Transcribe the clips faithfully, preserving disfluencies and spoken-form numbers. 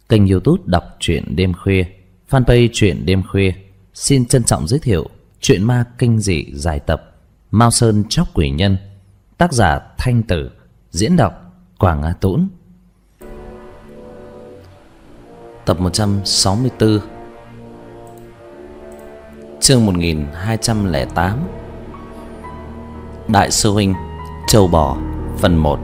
Kênh YouTube đọc truyện đêm khuya, fanpage truyện đêm khuya xin trân trọng giới thiệu truyện ma kinh dị dài tập Mao Sơn Chóc Quỷ Nhân, tác giả Thanh Tử, diễn đọc Quảng Á Tũng. Tập một trăm sáu mươi tư, chương một nghìn hai trăm lẻ tám, Đại sư huynh Trâu Bò, phần một.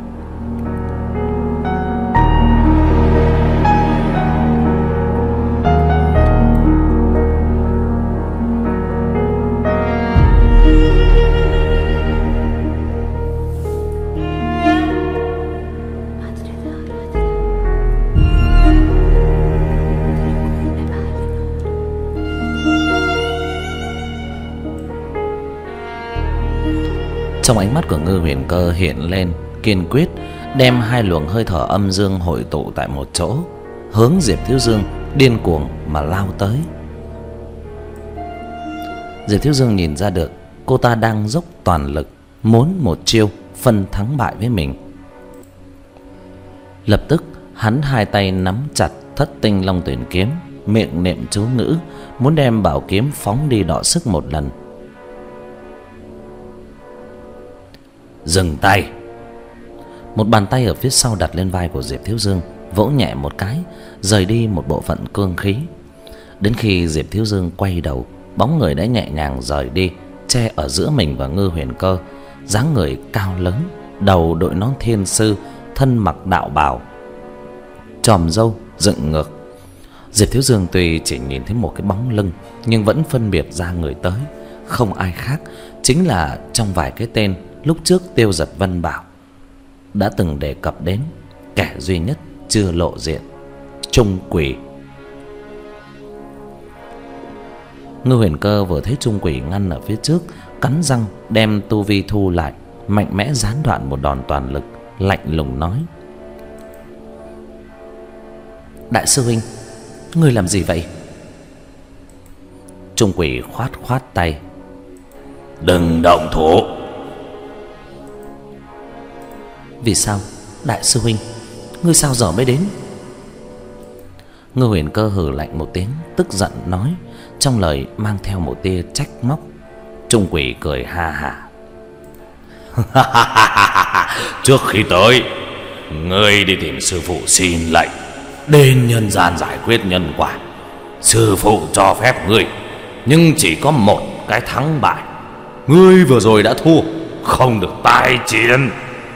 Trong ánh mắt của Ngư Huyền Cơ hiện lên kiên quyết, đem hai luồng hơi thở âm dương hội tụ tại một chỗ, hướng Diệp Thiếu Dương điên cuồng mà lao tới. Diệp Thiếu Dương nhìn ra được cô ta đang dốc toàn lực, muốn một chiêu phân thắng bại với mình. Lập tức hắn hai tay nắm chặt Thất Tinh Long Tuyển kiếm, miệng niệm chú ngữ, muốn đem bảo kiếm phóng đi đọ sức một lần. Dừng tay. Một bàn tay ở phía sau đặt lên vai của Diệp Thiếu Dương, vỗ nhẹ một cái, rời đi một bộ phận cương khí. Đến khi Diệp Thiếu Dương quay đầu, bóng người đã nhẹ nhàng rời đi, che ở giữa mình và Ngư Huyền Cơ. Dáng người cao lớn, đầu đội nón thiên sư, thân mặc đạo bào, chòm râu dựng ngược. Diệp Thiếu Dương tuy chỉ nhìn thấy một cái bóng lưng, nhưng vẫn phân biệt ra người tới. Không ai khác, chính là trong vài cái tên lúc trước Tiêu Giật Vân bảo đã từng đề cập đến, kẻ duy nhất chưa lộ diện, Trung Quỷ. Ngư Huyền Cơ vừa thấy Trung Quỷ ngăn ở phía trước, cắn răng đem tu vi thu lại, mạnh mẽ gián đoạn một đòn toàn lực, lạnh lùng nói: Đại sư huynh, ngươi làm gì vậy? Trung Quỷ khoát khoát tay: Đừng động thủ. Vì sao? Đại sư huynh, ngươi sao giờ mới đến? Ngư Huyền Cơ hừ lạnh một tiếng, tức giận nói, trong lời mang theo một tia trách móc. Trung Quỷ cười ha hả: Trước khi tới, ngươi đi tìm sư phụ xin lệnh đến nhân gian giải quyết nhân quả. Sư phụ cho phép ngươi, nhưng chỉ có một cái thắng bại. Ngươi vừa rồi đã thua, không được tái chiến.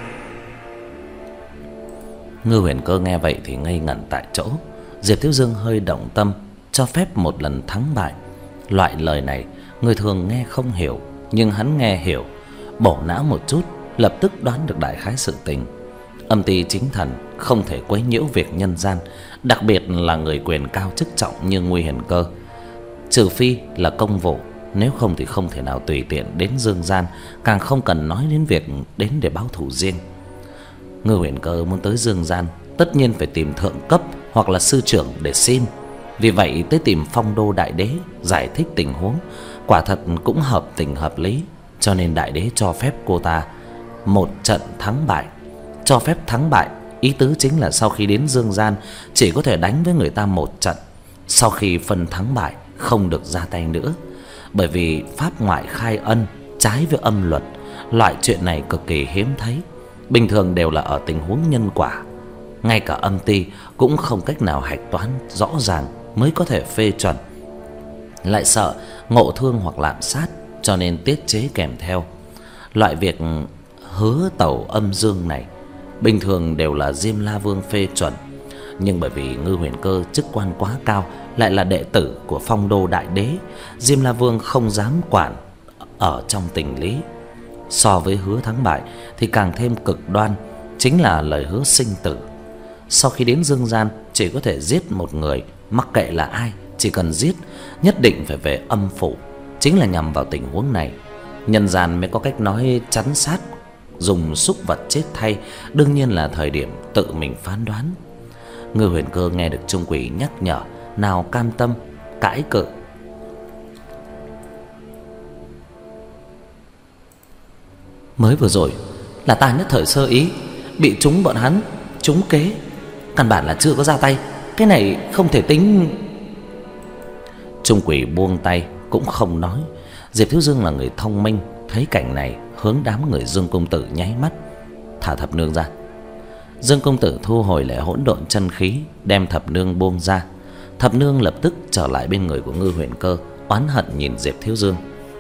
Ngư Huyền Cơ nghe vậy thì ngây ngẩn tại chỗ. Diệp Thiếu Dương hơi động tâm, cho phép một lần thắng bại. Loại lời này người thường nghe không hiểu, nhưng hắn nghe hiểu. Bổ não một chút, lập tức đoán được đại khái sự tình. Âm ty chính thần không thể quấy nhiễu việc nhân gian, đặc biệt là người quyền cao chức trọng như Ngư Huyền Cơ. Trừ phi là công vụ, nếu không thì không thể nào tùy tiện đến dương gian, càng không cần nói đến việc đến để báo thù riêng. Ngư Huyền Cơ muốn tới dương gian, tất nhiên phải tìm thượng cấp hoặc là sư trưởng để xin. Vì vậy tới tìm Phong Đô Đại Đế giải thích tình huống, quả thật cũng hợp tình hợp lý. Cho nên Đại Đế cho phép cô ta một trận thắng bại. Cho phép thắng bại, ý tứ chính là sau khi đến dương gian chỉ có thể đánh với người ta một trận. Sau khi phân thắng bại không được ra tay nữa. Bởi vì pháp ngoại khai ân trái với âm luật, loại chuyện này cực kỳ hiếm thấy. Bình thường đều là ở tình huống nhân quả, ngay cả âm ty cũng không cách nào hạch toán rõ ràng mới có thể phê chuẩn. Lại sợ ngộ thương hoặc lạm sát, cho nên tiết chế kèm theo. Loại việc hứa tẩu âm dương này bình thường đều là Diêm La Vương phê chuẩn, nhưng bởi vì Ngư Huyền Cơ chức quan quá cao, lại là đệ tử của Phong Đô Đại Đế, Diêm La Vương không dám quản ở trong tình lý. So với hứa thắng bại thì càng thêm cực đoan, chính là lời hứa sinh tử. Sau khi đến dương gian chỉ có thể giết một người, mặc kệ là ai, chỉ cần giết, nhất định phải về âm phủ. Chính là nhằm vào tình huống này, nhân gian mới có cách nói chắn sát, dùng súc vật chết thay. Đương nhiên là thời điểm tự mình phán đoán. Ngư Huyền Cơ nghe được Trung Quỷ nhắc nhở, nào cam tâm cãi cự. Mới vừa rồi là ta nhất thời sơ ý, bị chúng bọn hắn trúng kế, căn bản là chưa có ra tay, cái này không thể tính. Trung quỷ buông tay cũng không nói. Diệp Thiếu Dương là người thông minh, thấy cảnh này hướng đám người Dương công tử nháy mắt, thả thập nương ra. Dương công tử thu hồi lại hỗn độn chân khí, đem thập nương buông ra. Thập nương lập tức trở lại bên người của Ngư Huyền Cơ, oán hận nhìn Diệp Thiếu Dương.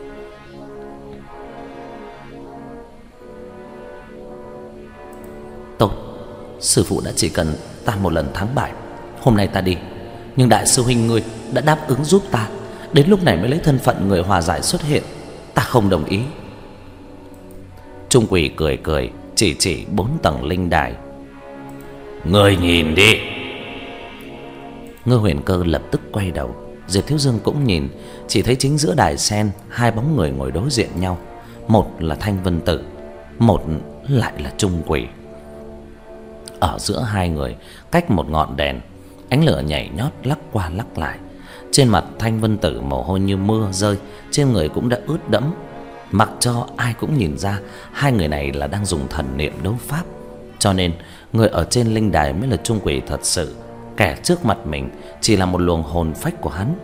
Tốt, sư phụ đã chỉ cần ta một lần thắng bại. Hôm nay ta đi, nhưng đại sư huynh ngươi đã đáp ứng giúp ta, đến lúc này mới lấy thân phận người hòa giải xuất hiện, ta không đồng ý. Trung quỷ cười cười, chỉ chỉ bốn tầng linh đài. Ngươi nhìn đi. Ngư Huyền Cơ lập tức quay đầu. Diệp Thiếu Dương cũng nhìn, chỉ thấy chính giữa đài sen hai bóng người ngồi đối diện nhau, một là Thanh Vân Tử, một lại là Trung quỷ. Ở giữa hai người cách một ngọn đèn, ánh lửa nhảy nhót lắc qua lắc lại. Trên mặt Thanh Vân Tử mồ hôi như mưa rơi, trên người cũng đã ướt đẫm. Mặc cho ai cũng nhìn ra hai người này là đang dùng thần niệm đấu pháp, cho nên người ở trên linh đài mới là Trung quỷ thật sự, kẻ trước mặt mình chỉ là một luồng hồn phách của hắn.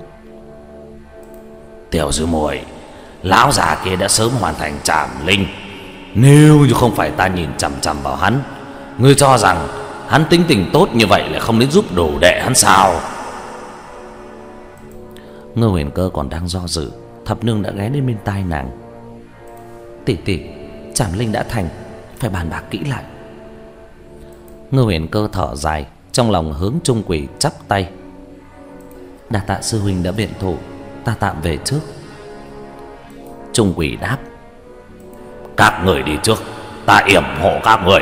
Tiểu sư muội, lão già kia đã sớm hoàn thành trảm linh, nếu như không phải ta nhìn chằm chằm vào hắn, ngươi cho rằng hắn tính tình tốt như vậy lại không đến giúp đồ đệ hắn sao? Ngư Huyền Cơ còn đang do dự, thập nương đã ghé đến bên tai nàng. Tỷ tỷ, trảm linh đã thành, phải bàn bạc kỹ lại. Ngư Huyền Cơ thở dài, trong lòng hướng Trung quỷ chắp tay. Đa tạ sư huynh đã biện thủ, ta tạm về trước. Trung quỷ đáp. Các người đi trước, ta yểm hộ các người.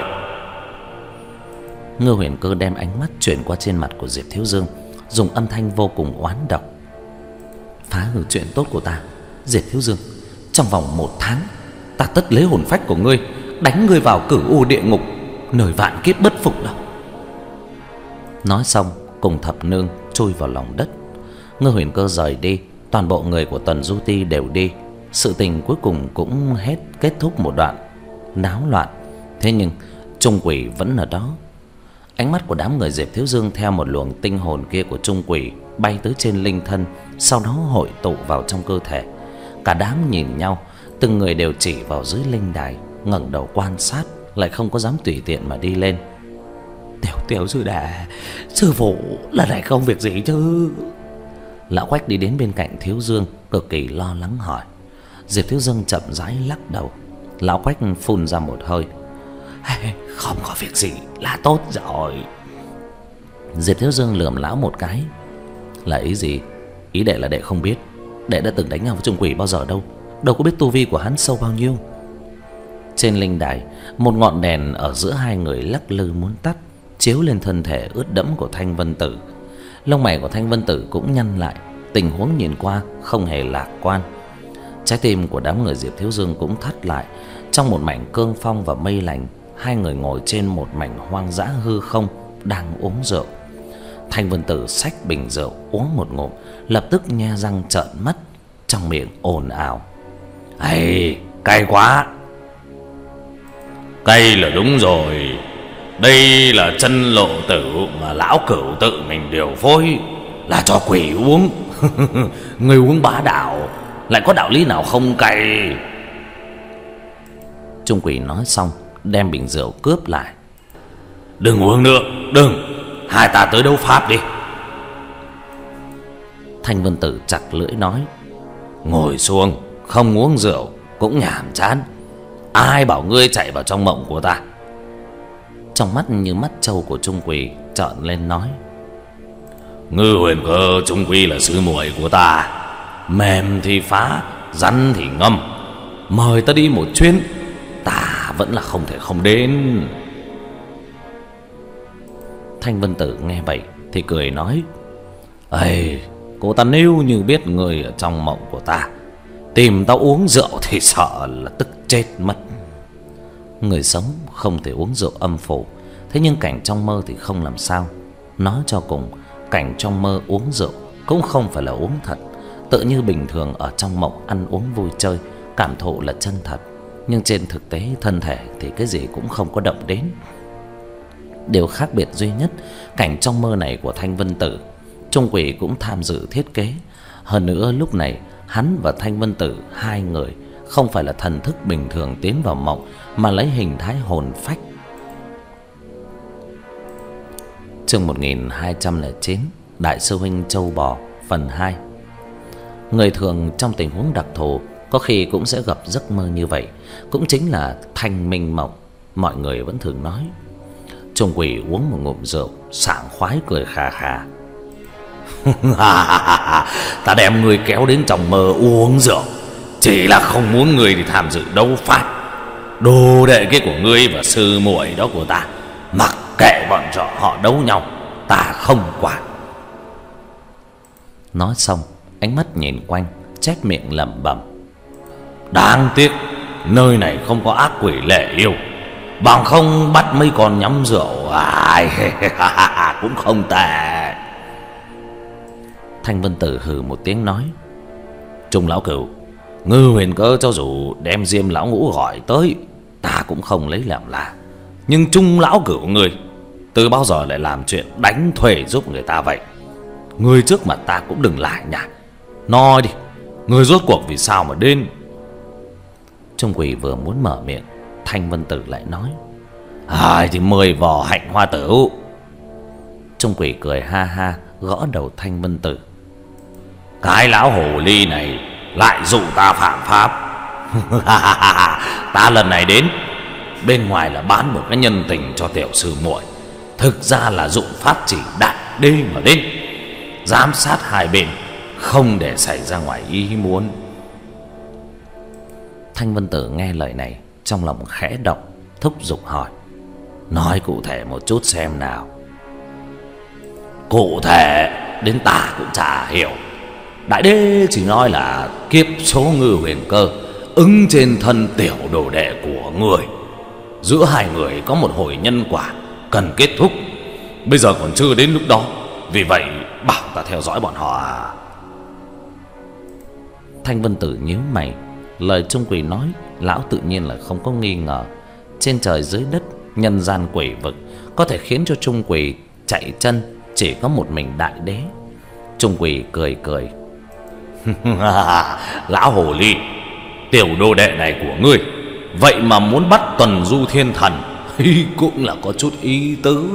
Ngư Huyền Cơ đem ánh mắt chuyển qua trên mặt của Diệp Thiếu Dương, dùng âm thanh vô cùng oán độc. Phá hư chuyện tốt của ta, Diệp Thiếu Dương, trong vòng một tháng ta tất lấy hồn phách của ngươi, đánh ngươi vào cửu u địa ngục, nơi vạn kiếp bất phục đâu. Nói xong cùng thập nương chui vào lòng đất. Ngư Huyền Cơ rời đi, toàn bộ người của Tuần Du Ti đều đi. Sự tình cuối cùng cũng hết kết thúc một đoạn náo loạn. Thế nhưng Trung quỷ vẫn ở đó. Ánh mắt của đám người Diệp Thiếu Dương theo một luồng tinh hồn kia của Trung quỷ bay tới trên linh thân, sau đó hội tụ vào trong cơ thể. Cả đám nhìn nhau, từng người đều chỉ vào dưới linh đài, ngẩng đầu quan sát, lại không có dám tùy tiện mà đi lên. Tiểu tiểu sư đệ, sư phụ là này không việc gì chứ? Lão Quách đi đến bên cạnh Thiếu Dương, cực kỳ lo lắng hỏi. Diệp Thiếu Dương chậm rãi lắc đầu. Lão Quách phun ra một hơi. Không có việc gì là tốt rồi. Diệp Thiếu Dương lườm lão một cái. Là ý gì? Ý đệ là đệ không biết, đệ đã từng đánh nhau với Trung quỷ bao giờ đâu, đâu có biết tu vi của hắn sâu bao nhiêu. Trên linh đài, một ngọn đèn ở giữa hai người lắc lư muốn tắt, chiếu lên thân thể ướt đẫm của Thanh Vân Tử. Lông mày của Thanh Vân Tử cũng nhăn lại, tình huống nhìn qua không hề lạc quan. Trái tim của đám người Diệp Thiếu Dương cũng thắt lại. Trong một mảnh cương phong và mây lành, hai người ngồi trên một mảnh hoang dã hư không, đang uống rượu. Thanh Vân Tử xách bình rượu uống một ngụm, lập tức nhe răng trợn mắt, trong miệng ồn ào. Ây, cay quá. Cay là đúng rồi. Đây là chân lộ tử mà lão cửu tự mình điều phối, là cho quỷ uống. Người uống bá đạo, lại có đạo lý nào không cay? Trung quỷ nói xong, đem bình rượu cướp lại. Đừng uống nữa, đừng, hai ta tới đấu pháp đi. Thanh Vân Tử chặt lưỡi nói. Ngồi xuống, không uống rượu cũng nhàm chán. Ai bảo ngươi chạy vào trong mộng của ta? Trong mắt như mắt trâu của Trung quỷ trợn lên nói. Ngư Huyền Cơ Trung quy là sư muội của ta, mềm thì phá, rắn thì ngâm. Mời ta đi một chuyến, ta vẫn là không thể không đến. Thanh Vân Tử nghe vậy thì cười nói. Ây, cô ta nếu như biết người ở trong mộng của ta tìm tao uống rượu thì sợ là tức chết mất. Người sống không thể uống rượu âm phủ, thế nhưng cảnh trong mơ thì không làm sao. Nói cho cùng, cảnh trong mơ uống rượu cũng không phải là uống thật. Tự như bình thường ở trong mộng ăn uống vui chơi, cảm thụ là chân thật, nhưng trên thực tế thân thể thì cái gì cũng không có động đến. Điều khác biệt duy nhất, cảnh trong mơ này của Thanh Vân Tử, Trung Quỷ cũng tham dự thiết kế. Hơn nữa lúc này hắn và Thanh Vân Tử hai người không phải là thần thức bình thường tiến vào mộng, mà lấy hình thái hồn phách. Chương một nghìn hai trăm lẻ chín, Đại sư huynh Châu Bò phần hai. Người thường trong tình huống đặc thù có khi cũng sẽ gặp giấc mơ như vậy, cũng chính là thanh minh mộng. Mọi người vẫn thường nói. Trung Quỷ uống một ngụm rượu, sảng khoái cười khà khà. Ta đem người kéo đến trong mơ uống rượu chỉ là không muốn người đi tham dự đấu pháp. Đồ đệ kia của ngươi và sư muội đó của ta, mặc kệ bọn trọ họ đấu nhau, ta không quản. Nói xong, ánh mắt nhìn quanh, chép miệng lẩm bẩm. Đáng tiếc nơi này không có ác quỷ lệ yêu, bằng không bắt mấy con nhắm rượu ai cũng không tệ. Thanh Vân Tử hừ một tiếng nói. Trung lão cửu, Ngư Huyền Cơ cho dù đem Diêm lão ngũ gọi tới, ta cũng không lấy làm lạ. Nhưng Trung lão cửu người từ bao giờ lại làm chuyện đánh thuê giúp người ta vậy? Người trước mặt ta cũng đừng lại nhả. Nói đi, người rốt cuộc vì sao mà đến? Trung Quỷ vừa muốn mở miệng, Thanh Vân Tử lại nói. Ai thì mười vò hạnh hoa tử. Trung Quỷ cười ha ha, gõ đầu Thanh Vân Tử. Cái lão hồ ly này lại dụ ta phạm pháp. Ta lần này đến, bên ngoài là bán một cái nhân tình cho tiểu sư muội, thực ra là dụng pháp chỉ đại đê mà đến, giám sát hai bên không để xảy ra ngoài ý muốn. Thanh Vân Tử nghe lời này, trong lòng khẽ động, thúc giục hỏi. Nói cụ thể một chút xem nào. Cụ thể đến ta cũng chả hiểu. Đại đế chỉ nói là kiếp số Ngư Huyền Cơ ứng trên thân tiểu đồ đệ của người, giữa hai người có một hồi nhân quả cần kết thúc. Bây giờ còn chưa đến lúc đó, vì vậy bảo ta theo dõi bọn họ à? Thanh Vân Tử nhíu mày. Lời Trung Quỷ nói, lão tự nhiên là không có nghi ngờ. Trên trời dưới đất, nhân gian quỷ vực, có thể khiến cho Trung Quỷ chạy chân chỉ có một mình đại đế. Trung Quỷ cười cười. Lão hồ ly, tiểu đồ đệ này của ngươi vậy mà muốn bắt Tuần Du Thiên Thần, cũng là có chút ý tứ.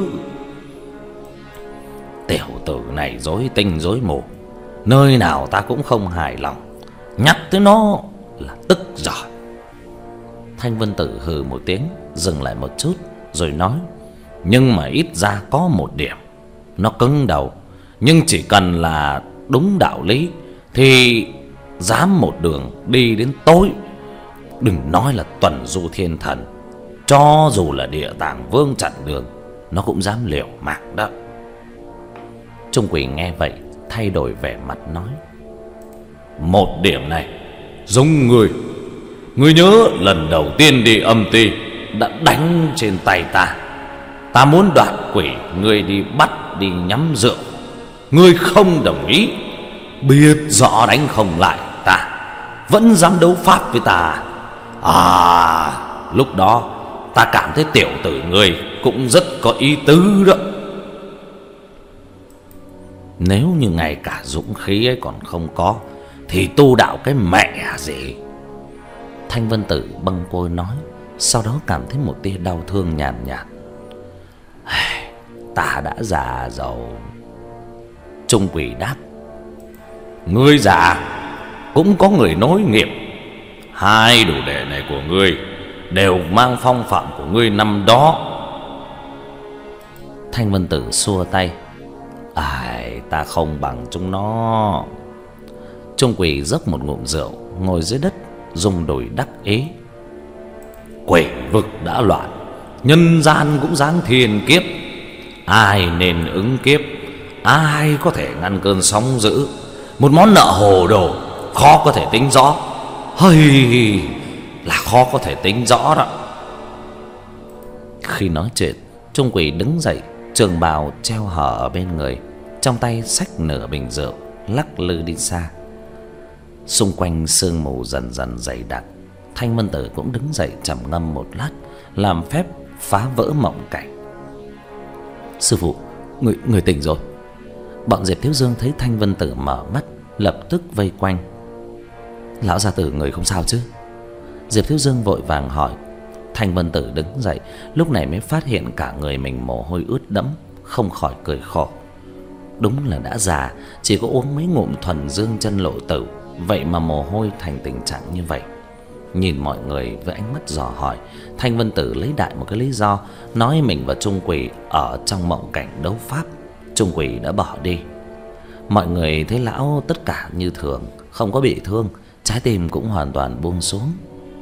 Tiểu tử này rối tinh rối mù, nơi nào ta cũng không hài lòng, nhắc tới nó là tức giỏi. Thanh Vân Tử hừ một tiếng, dừng lại một chút rồi nói. Nhưng mà ít ra có một điểm, nó cứng đầu, nhưng chỉ cần là đúng đạo lý thì dám một đường đi đến tối. Đừng nói là Tuần Du Thiên Thần, cho dù là Địa Tạng Vương chặn đường, nó cũng dám liều mạng đó. Trung Quỷ nghe vậy, thay đổi vẻ mặt nói. Một điểm này giống người. Ngươi nhớ lần đầu tiên đi âm ty đã đánh trên tay ta. Ta muốn đoạt quỷ, ngươi đi bắt đi nhắm rượu, ngươi không đồng ý. Biết rõ đánh không lại ta, vẫn dám đấu pháp với ta. À, lúc đó ta cảm thấy tiểu tử ngươi cũng rất có ý tứ đó. Nếu như ngay cả dũng khí ấy còn không có thì tu đạo cái mẹ gì? Thanh Vân Tử bâng quơ nói, sau đó cảm thấy một tia đau thương nhàn nhạt, nhạt. Ta đã già rồi. Trung Quỷ đáp. Ngươi già cũng có người nối nghiệp. Hai đồ đệ này của ngươi đều mang phong phạm của ngươi năm đó. Thanh Vân Tử xua tay. Ai, ta không bằng chúng nó. Trung Quỷ dốc một ngụm rượu, ngồi dưới đất rung đùi đắc ý. Quỷ vực đã loạn, nhân gian cũng giáng thiên kiếp. Ai nên ứng kiếp, ai có thể ngăn cơn sóng dữ. Một món nợ hồ đồ khó có thể tính rõ. Hơi là khó có thể tính rõ đó. Khi nói chuyện, Trung Quỷ đứng dậy, trường bào treo hở ở bên người, trong tay xách nửa bình rượu, lắc lư đi xa. Xung quanh sương mù dần dần dày đặc. Thanh Vân Tử cũng đứng dậy trầm ngâm một lát, làm phép phá vỡ mộng cảnh. Sư phụ, người người tỉnh rồi. Bọn Diệp Thiếu Dương thấy Thanh Vân Tử mở mắt, lập tức vây quanh. Lão gia tử người không sao chứ? Diệp Thiếu Dương vội vàng hỏi. Thanh Vân Tử đứng dậy, lúc này mới phát hiện cả người mình mồ hôi ướt đẫm, không khỏi cười khổ. Đúng là đã già, chỉ có uống mấy ngụm thuần dương chân lộ tử, vậy mà mồ hôi thành tình trạng như vậy. Nhìn mọi người với ánh mắt dò hỏi, Thanh Vân Tử lấy đại một cái lý do, nói mình và Trung Quỷ ở trong mộng cảnh đấu pháp, Trung Quỷ đã bỏ đi. Mọi người thấy lão tất cả như thường, không có bị thương, trái tim cũng hoàn toàn buông xuống.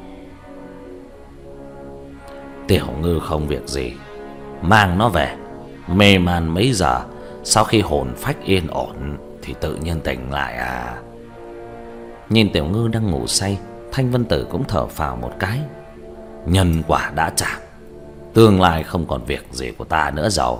Tiểu Ngư không việc gì, mang nó về. Mê man mấy giờ, sau khi hồn phách yên ổn thì tự nhiên tỉnh lại à. Nhìn Tiểu Ngư đang ngủ say, Thanh Vân Tử cũng thở phào một cái. Nhân quả đã trả, tương lai không còn việc gì của ta nữa rồi.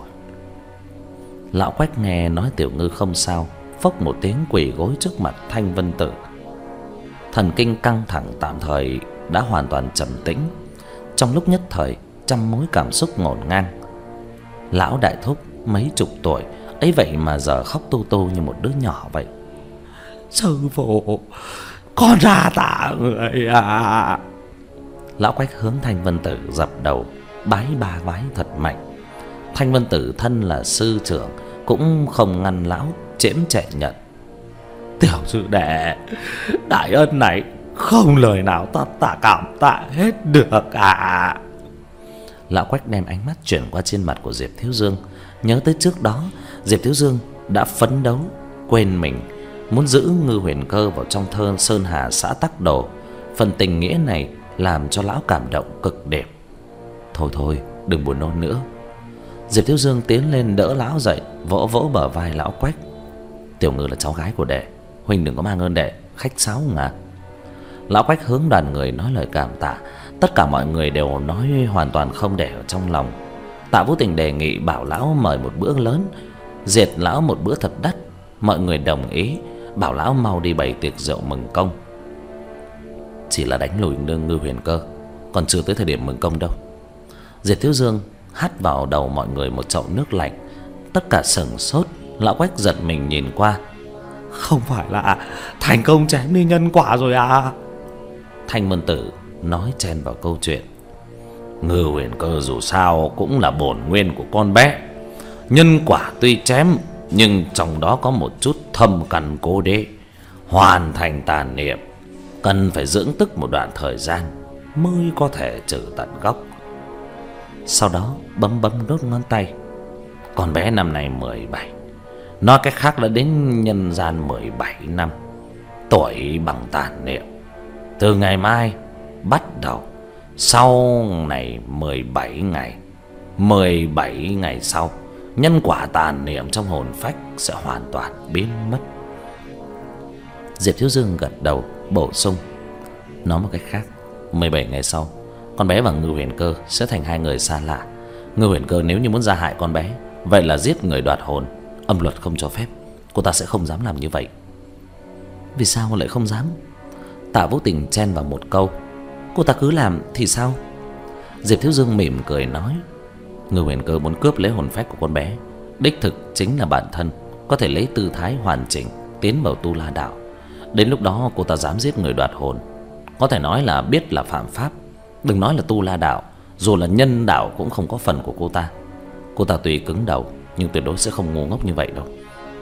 Lão Quách nghe nói Tiểu Ngư không sao, phốc một tiếng quỳ gối trước mặt Thanh Vân Tử. Thần kinh căng thẳng tạm thời đã hoàn toàn trầm tĩnh. Trong lúc nhất thời, trăm mối cảm xúc ngổn ngang. Lão đại thúc mấy chục tuổi ấy vậy mà giờ khóc tu tu như một đứa nhỏ vậy. Sư phụ, con ra tạ người à. Lão Quách hướng Thanh Vân Tử dập đầu bái ba vái thật mạnh. Thanh Vân Tử thân là sư trưởng cũng không ngăn lão, chễm chệ nhận. Tiểu sư đệ, đại ân này không lời nào ta tạ cảm tạ hết được à. Lão Quách đem ánh mắt chuyển qua trên mặt của Diệp Thiếu Dương, nhớ tới trước đó Diệp Thiếu Dương đã phấn đấu quên mình, muốn giữ Ngư Huyền Cơ vào trong thơ Sơn Hà xã Tắc Đồ. Phần tình nghĩa này làm cho lão cảm động cực điểm. Thôi thôi, đừng buồn nôn nữa. Diệp Thiếu Dương tiến lên đỡ lão dậy, vỗ vỗ bờ vai lão Quách. Tiểu Ngư là cháu gái của đệ, huynh đừng có mang ơn đệ, khách sáo ngà. Lão Quách hướng đoàn người nói lời cảm tạ. Tất cả mọi người đều nói hoàn toàn không để ở trong lòng. Tạ Vũ Tình đề nghị bảo lão mời một bữa lớn, diệt lão một bữa thật đắt. Mọi người đồng ý, bảo lão mau đi bày tiệc rượu mừng công. Chỉ là đánh lùi nương Ngư Huyền Cơ, còn chưa tới thời điểm mừng công đâu. Diệp Thiếu Dương hắt vào đầu mọi người một chậu nước lạnh. Tất cả sửng sốt. Lão Quách giật mình nhìn qua. Không phải là thành công chém đi nhân quả rồi à? Thanh Vân Tử nói chen vào câu chuyện. Ngư Huyền Cơ dù sao cũng là bổn nguyên của con bé. Nhân quả tuy chém, nhưng trong đó có một chút thâm căn cố đế. Hoàn thành tàn niệm cần phải dưỡng tức một đoạn thời gian mới có thể trừ tận gốc. Sau đó bấm bấm đốt ngón tay. Con bé năm nay mười bảy, nói cách khác đã đến nhân gian mười bảy năm. Tuổi bằng tàn niệm. Từ ngày mai bắt đầu, sau này mười bảy ngày, mười bảy ngày sau, nhân quả tàn niệm trong hồn phách sẽ hoàn toàn biến mất. Diệp Thiếu Dương gật đầu bổ sung. Nói một cách khác, mười bảy ngày sau, con bé và Ngư Huyền Cơ sẽ thành hai người xa lạ. Ngư Huyền Cơ nếu như muốn gia hại con bé, vậy là giết người đoạt hồn, âm luật không cho phép. Cô ta sẽ không dám làm như vậy. Vì sao lại không dám? Tạ Vũ Tình chen vào một câu. Cô ta cứ làm thì sao? Diệp Thiếu Dương mỉm cười nói. Ngư Huyền Cơ muốn cướp lấy hồn phách của con bé, đích thực chính là bản thân có thể lấy tư thái hoàn chỉnh tiến vào Tu La Đạo. Đến lúc đó cô ta dám giết người đoạt hồn, có thể nói là biết là phạm pháp. Đừng nói là Tu La Đạo, dù là nhân đạo cũng không có phần của cô ta. Cô ta tuy cứng đầu nhưng tuyệt đối sẽ không ngu ngốc như vậy đâu.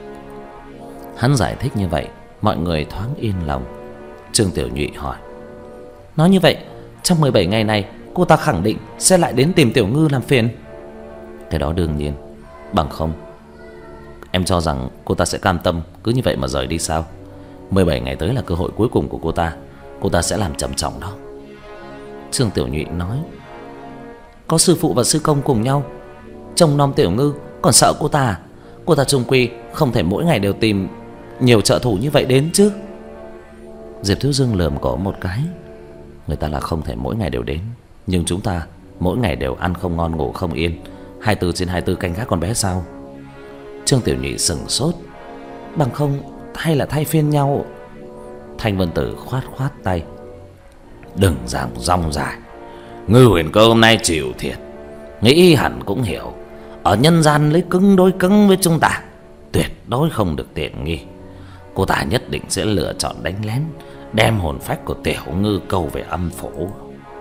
Hắn giải thích như vậy, mọi người thoáng yên lòng. Trương Tiểu Nhụy hỏi. Nói như vậy, trong mười bảy ngày này cô ta khẳng định sẽ lại đến tìm Tiểu Ngư làm phiền. Cái đó đương nhiên. Bằng không, em cho rằng cô ta sẽ cam tâm cứ như vậy mà rời đi sao? Mười bảy ngày tới là cơ hội cuối cùng của cô ta. Cô ta sẽ làm trầm trọng đó. Trương Tiểu Nhụy nói. Có sư phụ và sư công cùng nhau trông nom Tiểu Ngư, còn sợ cô ta à? Cô ta chung quy không thể mỗi ngày đều tìm nhiều trợ thủ như vậy đến chứ. Diệp Thiếu Dương lườm cổ một cái. Người ta là không thể mỗi ngày đều đến, nhưng chúng ta mỗi ngày đều ăn không ngon ngủ không yên, hai mươi bốn trên hai mươi bốn canh gác con bé sao? Trương Tiểu Nhụy sững sốt. Bằng không hay là thay phiên nhau? Thanh Vân Tử khoát khoát tay. Đừng giảng rong dài. Ngư Huyền Cơ hôm nay chịu thiệt, nghĩ hẳn cũng hiểu. ở nhân gian lấy cứng đối cứng với chúng ta, tuyệt đối không được tiện nghi. Cô ta nhất định sẽ lựa chọn đánh lén, đem hồn phách của Tiểu Ngư câu về âm phủ.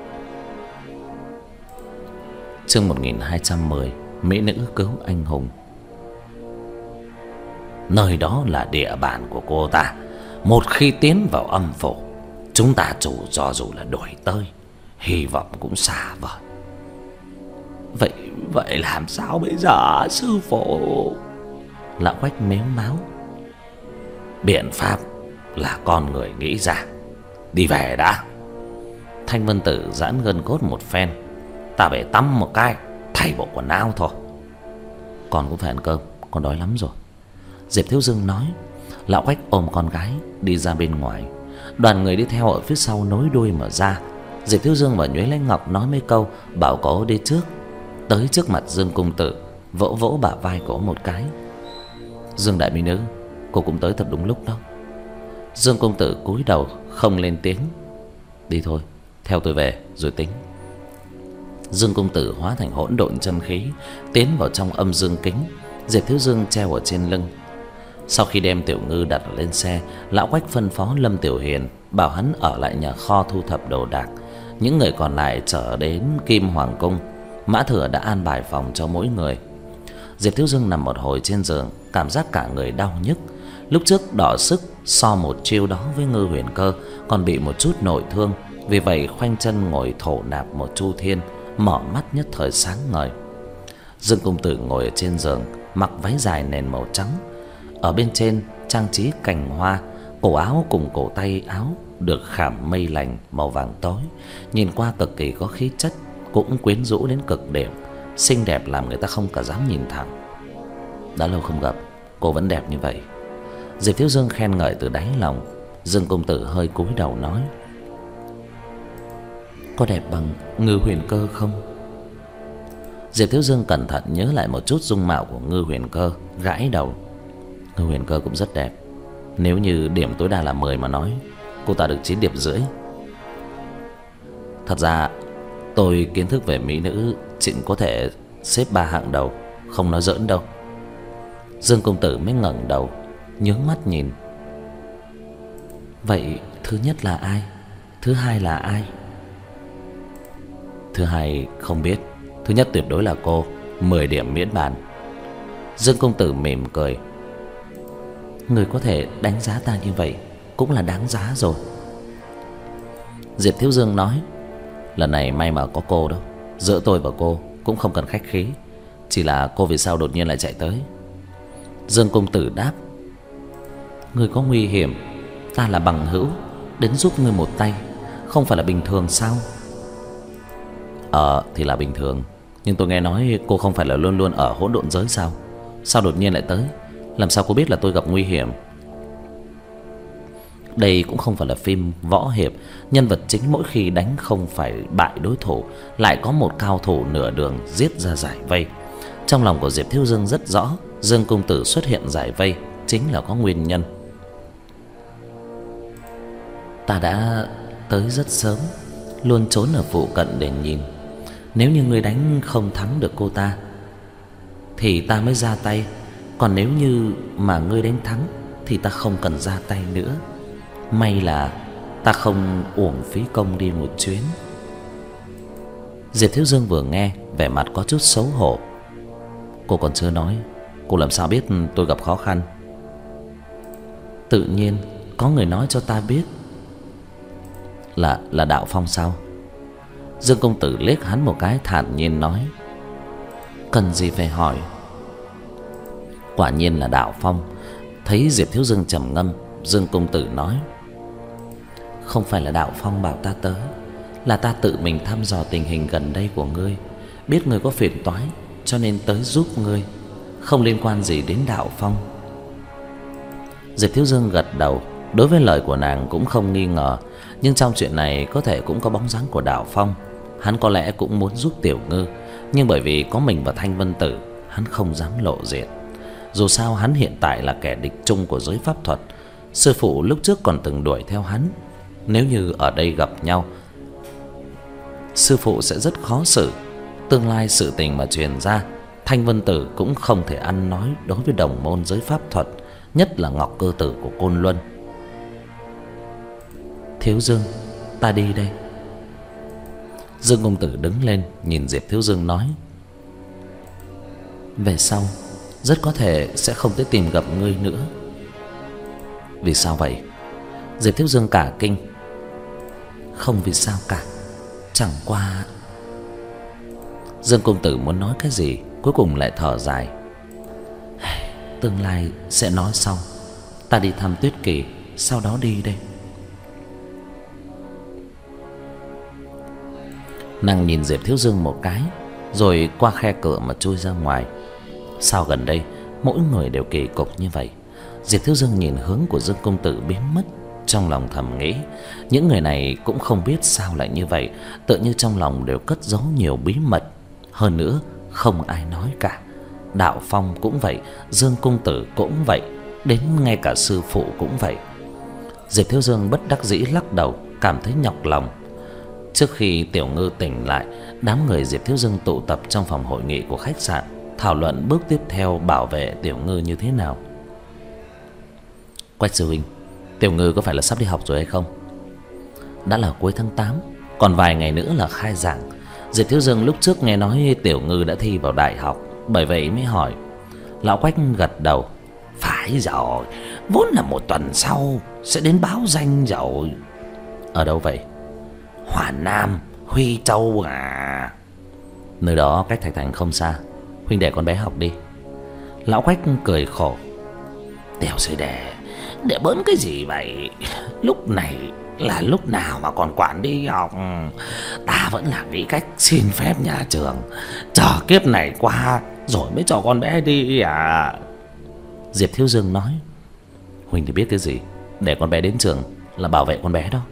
Chương một nghìn hai trăm mười. Mỹ nữ cứu anh hùng. Nơi đó là địa bàn của cô ta. Một khi tiến vào âm phủ, chúng ta chủ cho dù là đuổi tới, hy vọng cũng xa vời. Vậy vậy làm sao bây giờ sư phụ? Lão Quách mếu máo. Biện pháp là con người nghĩ ra. Đi về đã. Thanh Vân Tử giãn gân cốt một phen. Ta phải tắm một cái, thay bộ quần áo thôi. Con cũng phải ăn cơm, con đói lắm rồi. Diệp Thiếu Dương nói. Lão Quách ôm con gái đi ra bên ngoài. Đoàn người đi theo ở phía sau nối đuôi mở ra. Diệp Thiếu Dương và Nhuế Lãnh Ngọc nói mấy câu, bảo cô đi trước. Tới trước mặt Dương Công Tử, vỗ vỗ bả vai cổ một cái. Dương đại mỹ nữ, cô cũng tới thật đúng lúc đó. Dương Công Tử cúi đầu không lên tiếng. Đi thôi, theo tôi về rồi tính. Dương Công Tử hóa thành hỗn độn chân khí, tiến vào trong âm dương kính. Diệp Thiếu Dương treo ở trên lưng. Sau khi đem Tiểu Ngư đặt lên xe, Lão Quách phân phó Lâm Tiểu Hiền bảo hắn ở lại nhà kho thu thập đồ đạc. Những người còn lại trở đến Kim Hoàng Cung. Mã Thừa đã an bài phòng cho mỗi người. Diệp Thiếu Dương nằm một hồi trên giường, cảm giác cả người đau nhức. Lúc trước đọ sức so một chiêu đó với Ngư Huyền Cơ, còn bị một chút nội thương, vì vậy khoanh chân ngồi thổ nạp một chu thiên, mở mắt nhất thời sáng ngời. Dương Công Tử ngồi ở trên giường, mặc váy dài nền màu trắng, ở bên trên trang trí cành hoa. Cổ áo cùng cổ tay áo được khảm mây lành màu vàng tối, nhìn qua cực kỳ có khí chất, cũng quyến rũ đến cực điểm, xinh đẹp làm người ta không cả dám nhìn thẳng. Đã lâu không gặp, cô vẫn đẹp như vậy. Diệp Thiếu Dương khen ngợi từ đáy lòng. Dương Công Tử hơi cúi đầu nói. Có đẹp bằng Ngư Huyền Cơ không? Diệp Thiếu Dương cẩn thận nhớ lại một chút dung mạo của Ngư Huyền Cơ, gãi đầu. Ngư Huyền Cơ cũng rất đẹp. Nếu như điểm tối đa là mười mà nói, cô ta được chín điểm rưỡi. Thật ra tôi kiến thức về mỹ nữ chỉ có thể xếp ba hạng đầu, không nói giỡn đâu. Dương Công Tử mới ngẩng đầu, nhướng mắt nhìn. Vậy thứ nhất là ai? Thứ hai là ai? Thứ hai không biết. Thứ nhất tuyệt đối là cô, mười điểm miễn bàn. Dương Công Tử mỉm cười. Người có thể đánh giá ta như vậy cũng là đáng giá rồi. Diệp Thiếu Dương nói. Lần này may mà có cô đâu. Giữa tôi và cô cũng không cần khách khí. Chỉ là cô vì sao đột nhiên lại chạy tới? Dương Công Tử đáp. Người có nguy hiểm, ta là bằng hữu, đến giúp người một tay, không phải là bình thường sao? Ờ thì là bình thường. Nhưng tôi nghe nói cô không phải là luôn luôn ở hỗn độn giới sao? Sao đột nhiên lại tới? Làm sao cô biết là tôi gặp nguy hiểm? Đây cũng không phải là phim võ hiệp. Nhân vật chính mỗi khi đánh không phải bại đối thủ, lại có một cao thủ nửa đường giết ra giải vây. Trong lòng của Diệp Thiếu Dương rất rõ, Dương Công Tử xuất hiện giải vây chính là có nguyên nhân. Ta đã tới rất sớm, luôn trốn ở phụ cận để nhìn. Nếu như ngươi đánh không thắng được cô ta thì ta mới ra tay. Còn nếu như mà ngươi đánh thắng thì ta không cần ra tay nữa. May là ta không uổng phí công đi một chuyến. Diệp Thiếu Dương vừa nghe, vẻ mặt có chút xấu hổ. Cô còn chưa nói, cô làm sao biết tôi gặp khó khăn? Tự nhiên có người nói cho ta biết. Là là Đạo Phong sao? Dương Công Tử liếc hắn một cái, thản nhiên nói. Cần gì phải hỏi. Quả nhiên là Đạo Phong. Thấy Diệp Thiếu Dương trầm ngâm, Dương Công Tử nói. Không phải là Đạo Phong bảo ta tới, là ta tự mình thăm dò tình hình gần đây của ngươi, biết ngươi có phiền toái cho nên tới giúp ngươi, không liên quan gì đến Đạo Phong. Diệp Thiếu Dương gật đầu. Đối với lời của nàng cũng không nghi ngờ, nhưng trong chuyện này có thể cũng có bóng dáng của Đạo Phong. Hắn có lẽ cũng muốn giúp Tiểu Ngư, nhưng bởi vì có mình và Thanh Vân Tử, hắn không dám lộ diện. Dù sao hắn hiện tại là kẻ địch chung của giới pháp thuật. Sư phụ lúc trước còn từng đuổi theo hắn. Nếu như ở đây gặp nhau, sư phụ sẽ rất khó xử. Tương lai sự tình mà truyền ra, Thanh Vân Tử cũng không thể ăn nói đối với đồng môn giới pháp thuật, nhất là Ngọc Cơ Tử của Côn Luân. Thiếu Dương, ta đi đây. Dương công tử đứng lên nhìn Diệp Thiếu Dương nói: về sau rất có thể sẽ không tới tìm gặp ngươi nữa. Vì sao vậy? Diệp Thiếu Dương cả kinh. Không vì sao cả, chẳng qua... Dương công tử muốn nói cái gì, cuối cùng lại thở dài. Tương lai sẽ nói sau. Ta đi thăm Tuyết Kỳ, sau đó đi đây. Nàng nhìn Diệp Thiếu Dương một cái, rồi qua khe cửa mà chui ra ngoài. Sao gần đây mỗi người đều kỳ cục như vậy? Diệp Thiếu Dương nhìn hướng của Dương công tử biến mất, trong lòng thầm nghĩ, những người này cũng không biết sao lại như vậy, tự như trong lòng đều cất giấu nhiều bí mật. Hơn nữa không ai nói cả. Đạo Phong cũng vậy, Dương công tử cũng vậy, đến ngay cả sư phụ cũng vậy. Diệp Thiếu Dương bất đắc dĩ lắc đầu, cảm thấy nhọc lòng. Trước khi Tiểu Ngư tỉnh lại, đám người Diệp Thiếu Dương tụ tập trong phòng hội nghị của khách sạn, thảo luận bước tiếp theo bảo vệ Tiểu Ngư như thế nào. Quách sư huynh, Tiểu Ngư có phải là sắp đi học rồi hay không? Đã là cuối tháng tám, còn vài ngày nữa là khai giảng. Diệp Thiếu Dương lúc trước nghe nói Tiểu Ngư đã thi vào đại học, bởi vậy mới hỏi. Lão Quách gật đầu. Phải rồi, vốn là một tuần sau sẽ đến báo danh rồi. Ở đâu vậy? Hòa Nam, Huy Châu à. Nơi đó cách Thạch Thành không xa, huynh để con bé học đi. Lão Quách cười khổ. Tiểu sư đệ, để bớn cái gì vậy? Lúc này là lúc nào mà còn quản đi học? Ta vẫn là nghĩ cách xin phép nhà trường, chờ kiếp này qua rồi mới cho con bé đi à. Diệp Thiếu Dương nói. Huynh thì biết cái gì, để con bé đến trường là bảo vệ con bé đó.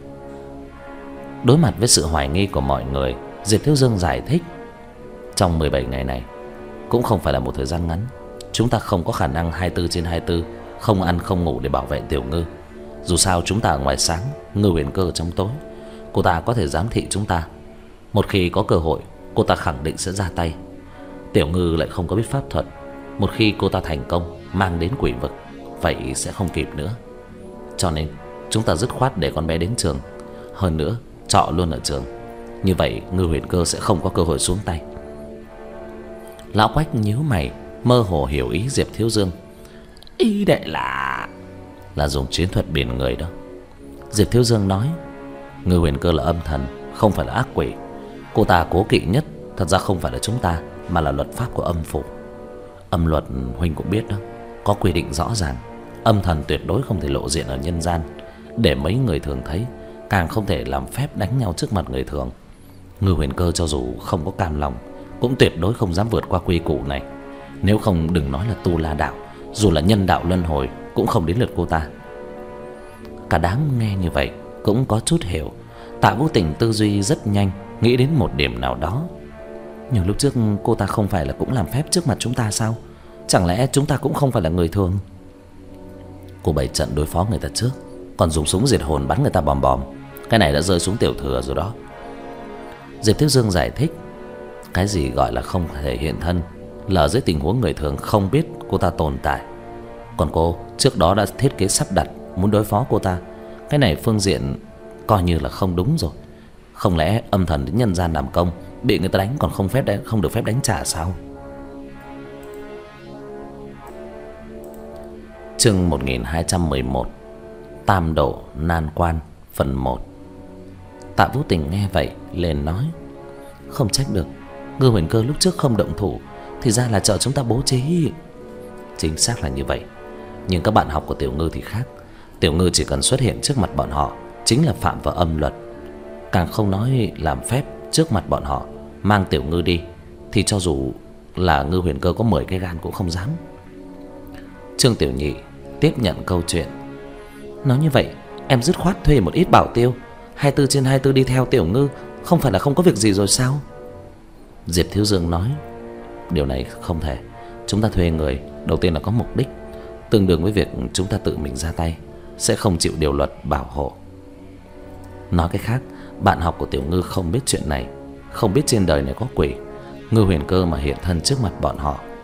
Đối mặt với sự hoài nghi của mọi người, Diệp Thiếu Dương giải thích. Trong mười bảy ngày này cũng không phải là một thời gian ngắn. Chúng ta không có khả năng hai mươi bốn trên hai mươi bốn không ăn không ngủ để bảo vệ Tiểu Ngư. Dù sao chúng ta ở ngoài sáng, Ngư Huyền Cơ ở trong tối. Cô ta có thể giám thị chúng ta. Một khi có cơ hội, cô ta khẳng định sẽ ra tay. Tiểu Ngư lại không có biết pháp thuật. Một khi cô ta thành công mang đến quỷ vực, vậy sẽ không kịp nữa. Cho nên chúng ta dứt khoát để con bé đến trường. Hơn nữa trọ luôn ở trường. Như vậy Ngư Huyền Cơ sẽ không có cơ hội xuống tay. Lão Quách nhíu mày, mơ hồ hiểu ý Diệp Thiếu Dương. Ý đệ là Là dùng chiến thuật biển người đó. Diệp Thiếu Dương nói. Ngư Huyền Cơ là âm thần, không phải là ác quỷ. Cô ta cố kỵ nhất thật ra không phải là chúng ta, mà là luật pháp của âm phủ. Âm luật huynh cũng biết đó, có quy định rõ ràng. Âm thần tuyệt đối không thể lộ diện ở nhân gian, để mấy người thường thấy. Càng không thể làm phép đánh nhau trước mặt người thường. Ngư Huyền Cơ cho dù không có cam lòng, cũng tuyệt đối không dám vượt qua quy củ này. Nếu không đừng nói là tu la đạo, dù là nhân đạo luân hồi cũng không đến lượt cô ta. Cả đám nghe như vậy cũng có chút hiểu. Tạ Vũ Tình tư duy rất nhanh, nghĩ đến một điểm nào đó. Nhưng lúc trước cô ta không phải là cũng làm phép trước mặt chúng ta sao? Chẳng lẽ chúng ta cũng không phải là người thường? Cô bày trận đối phó người ta trước, còn dùng súng diệt hồn bắn người ta bòm bòm. Cái này đã rơi xuống tiểu thừa rồi đó. Diệp Thiếu Dương giải thích. Cái gì gọi là không thể hiện thân là ở dưới tình huống người thường không biết cô ta tồn tại. Còn cô trước đó đã thiết kế sắp đặt muốn đối phó cô ta. Cái này phương diện coi như là không đúng rồi. Không lẽ âm thần đến nhân gian làm công, bị người ta đánh còn không phép đánh, không được phép đánh trả sao? Chương một nghìn hai trăm mười một. Tam độ nan quan phần một. Tạ Vũ Tình nghe vậy liền nói. Không trách được, Ngư Huyền Cơ lúc trước không động thủ, thì ra là chờ chúng ta bố trí. Chính xác là như vậy. Nhưng các bạn học của Tiểu Ngư thì khác. Tiểu Ngư chỉ cần xuất hiện trước mặt bọn họ chính là phạm vào âm luật. Càng không nói làm phép trước mặt bọn họ, mang Tiểu Ngư đi, thì cho dù là Ngư Huyền Cơ có mười cái gan cũng không dám. Trương Tiểu Nhị tiếp nhận câu chuyện. Nói như vậy em dứt khoát thuê một ít bảo tiêu, hai mươi bốn trên hai mươi bốn đi theo Tiểu Ngư, không phải là không có việc gì rồi sao? Diệp Thiếu Dương nói. Điều này không thể. Chúng ta thuê người, đầu tiên là có mục đích, tương đương với việc chúng ta tự mình ra tay, sẽ không chịu điều luật bảo hộ. Nói cách khác, bạn học của Tiểu Ngư không biết chuyện này, không biết trên đời này có quỷ. Ngư Huyền Cơ mà hiện thân trước mặt bọn họ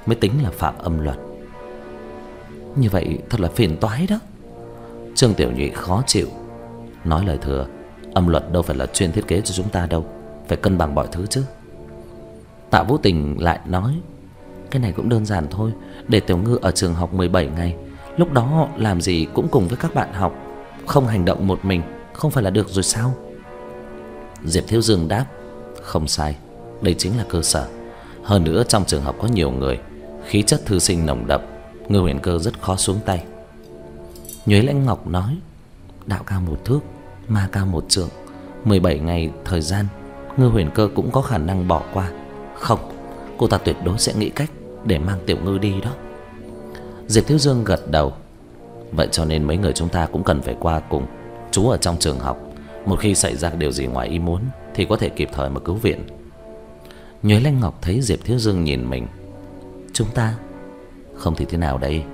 mới tính là phạm âm luật. Như vậy thật là phiền toái đó. Trương Tiểu Nhụy khó chịu, nói lời thừa. Âm luật đâu phải là chuyên thiết kế cho chúng ta đâu, phải cân bằng mọi thứ chứ. Tạ Vũ Tình lại nói, cái này cũng đơn giản thôi. Để Tiểu Ngư ở trường học mười bảy ngày, lúc đó làm gì cũng cùng với các bạn học, không hành động một mình, không phải là được rồi sao? Diệp Thiếu Dương đáp, không sai, đây chính là cơ sở. Hơn nữa trong trường học có nhiều người, khí chất thư sinh nồng đậm, Ngư Huyền Cơ rất khó xuống tay. Nhuế Lãnh Ngọc nói, đạo cao một thước, ma cao một trượng, mười bảy ngày thời gian, Ngư Huyền Cơ cũng có khả năng bỏ qua. Không, cô ta tuyệt đối sẽ nghĩ cách để mang Tiểu Ngư đi đó. Diệp Thiếu Dương gật đầu. Vậy cho nên mấy người chúng ta cũng cần phải qua cùng, trú ở trong trường học. Một khi xảy ra điều gì ngoài ý muốn thì có thể kịp thời mà cứu viện. Nhuế Lãnh Ngọc thấy Diệp Thiếu Dương nhìn mình. Chúng ta? Không thì thế nào đây?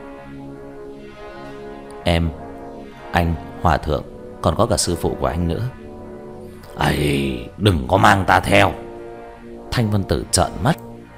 Em, anh, Hòa Thượng, còn có cả sư phụ của anh nữa. Ấy, đừng có mang ta theo. Thanh Vân Tử trợn mắt.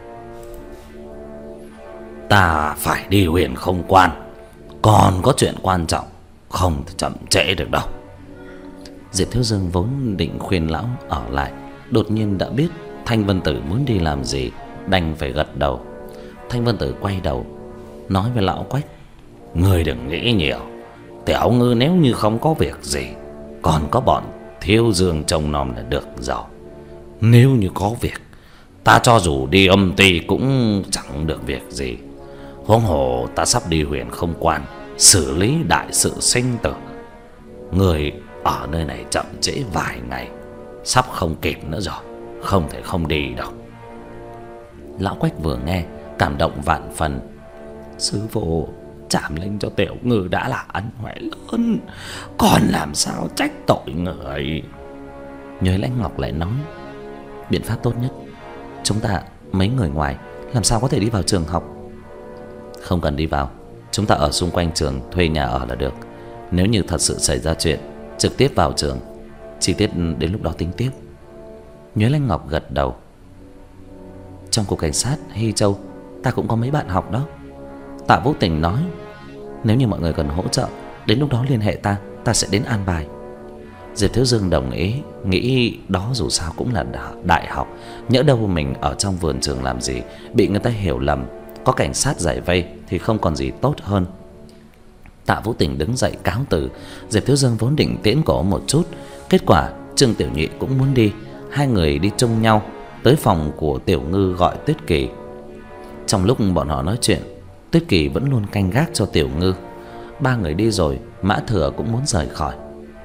Ta phải đi Huyền Không Quan, còn có chuyện quan trọng, không thể chậm trễ được đâu. Diệp Thiếu Dương vốn định khuyên lão ở lại, đột nhiên đã biết Thanh Vân Tử muốn đi làm gì, đành phải gật đầu. Thanh Vân Tử quay đầu nói với lão Quách, người đừng nghĩ nhiều. Tiểu Ngư nếu như không có việc gì, còn có bọn Thiếu Dương trông nom là được rồi. Nếu như có việc, ta cho dù đi âm ty cũng chẳng được việc gì. Huống hồ ta sắp đi Huyền Không Quan xử lý đại sự sinh tử. Người ở nơi này chậm trễ vài ngày, sắp không kịp nữa rồi, không thể không đi đâu. Lão Quách vừa nghe cảm động vạn phần. Sư phụ chảm linh cho Tiểu Ngư đã là ân huệ lớn, còn làm sao trách tội người. Nhuế Lãnh Ngọc lại nói, biện pháp tốt nhất, chúng ta mấy người ngoài làm sao có thể đi vào trường học. Không cần đi vào, chúng ta ở xung quanh trường thuê nhà ở là được. Nếu như thật sự xảy ra chuyện, trực tiếp vào trường, chi tiết đến lúc đó tính tiếp. Nhuế Lãnh Ngọc gật đầu. Trong cục cảnh sát Hy Châu, ta cũng có mấy bạn học đó. Tạ Vũ Tình nói, nếu như mọi người cần hỗ trợ, đến lúc đó liên hệ ta, ta sẽ đến an bài. Diệp Thiếu Dương đồng ý, nghĩ đó dù sao cũng là đại học, nhỡ đâu mình ở trong vườn trường làm gì bị người ta hiểu lầm, có cảnh sát giải vây thì không còn gì tốt hơn. Tạ Vũ Tình đứng dậy cáo từ. Diệp Thiếu Dương vốn định tiễn cổ một chút, kết quả Trương Tiểu Nhụy cũng muốn đi. Hai người đi chung nhau tới phòng của Tiểu Ngư gọi Tuyết Kỳ. Trong lúc bọn họ nói chuyện, Tuyết Kỳ vẫn luôn canh gác cho Tiểu Ngư. Ba người đi rồi, Mã Thừa cũng muốn rời khỏi.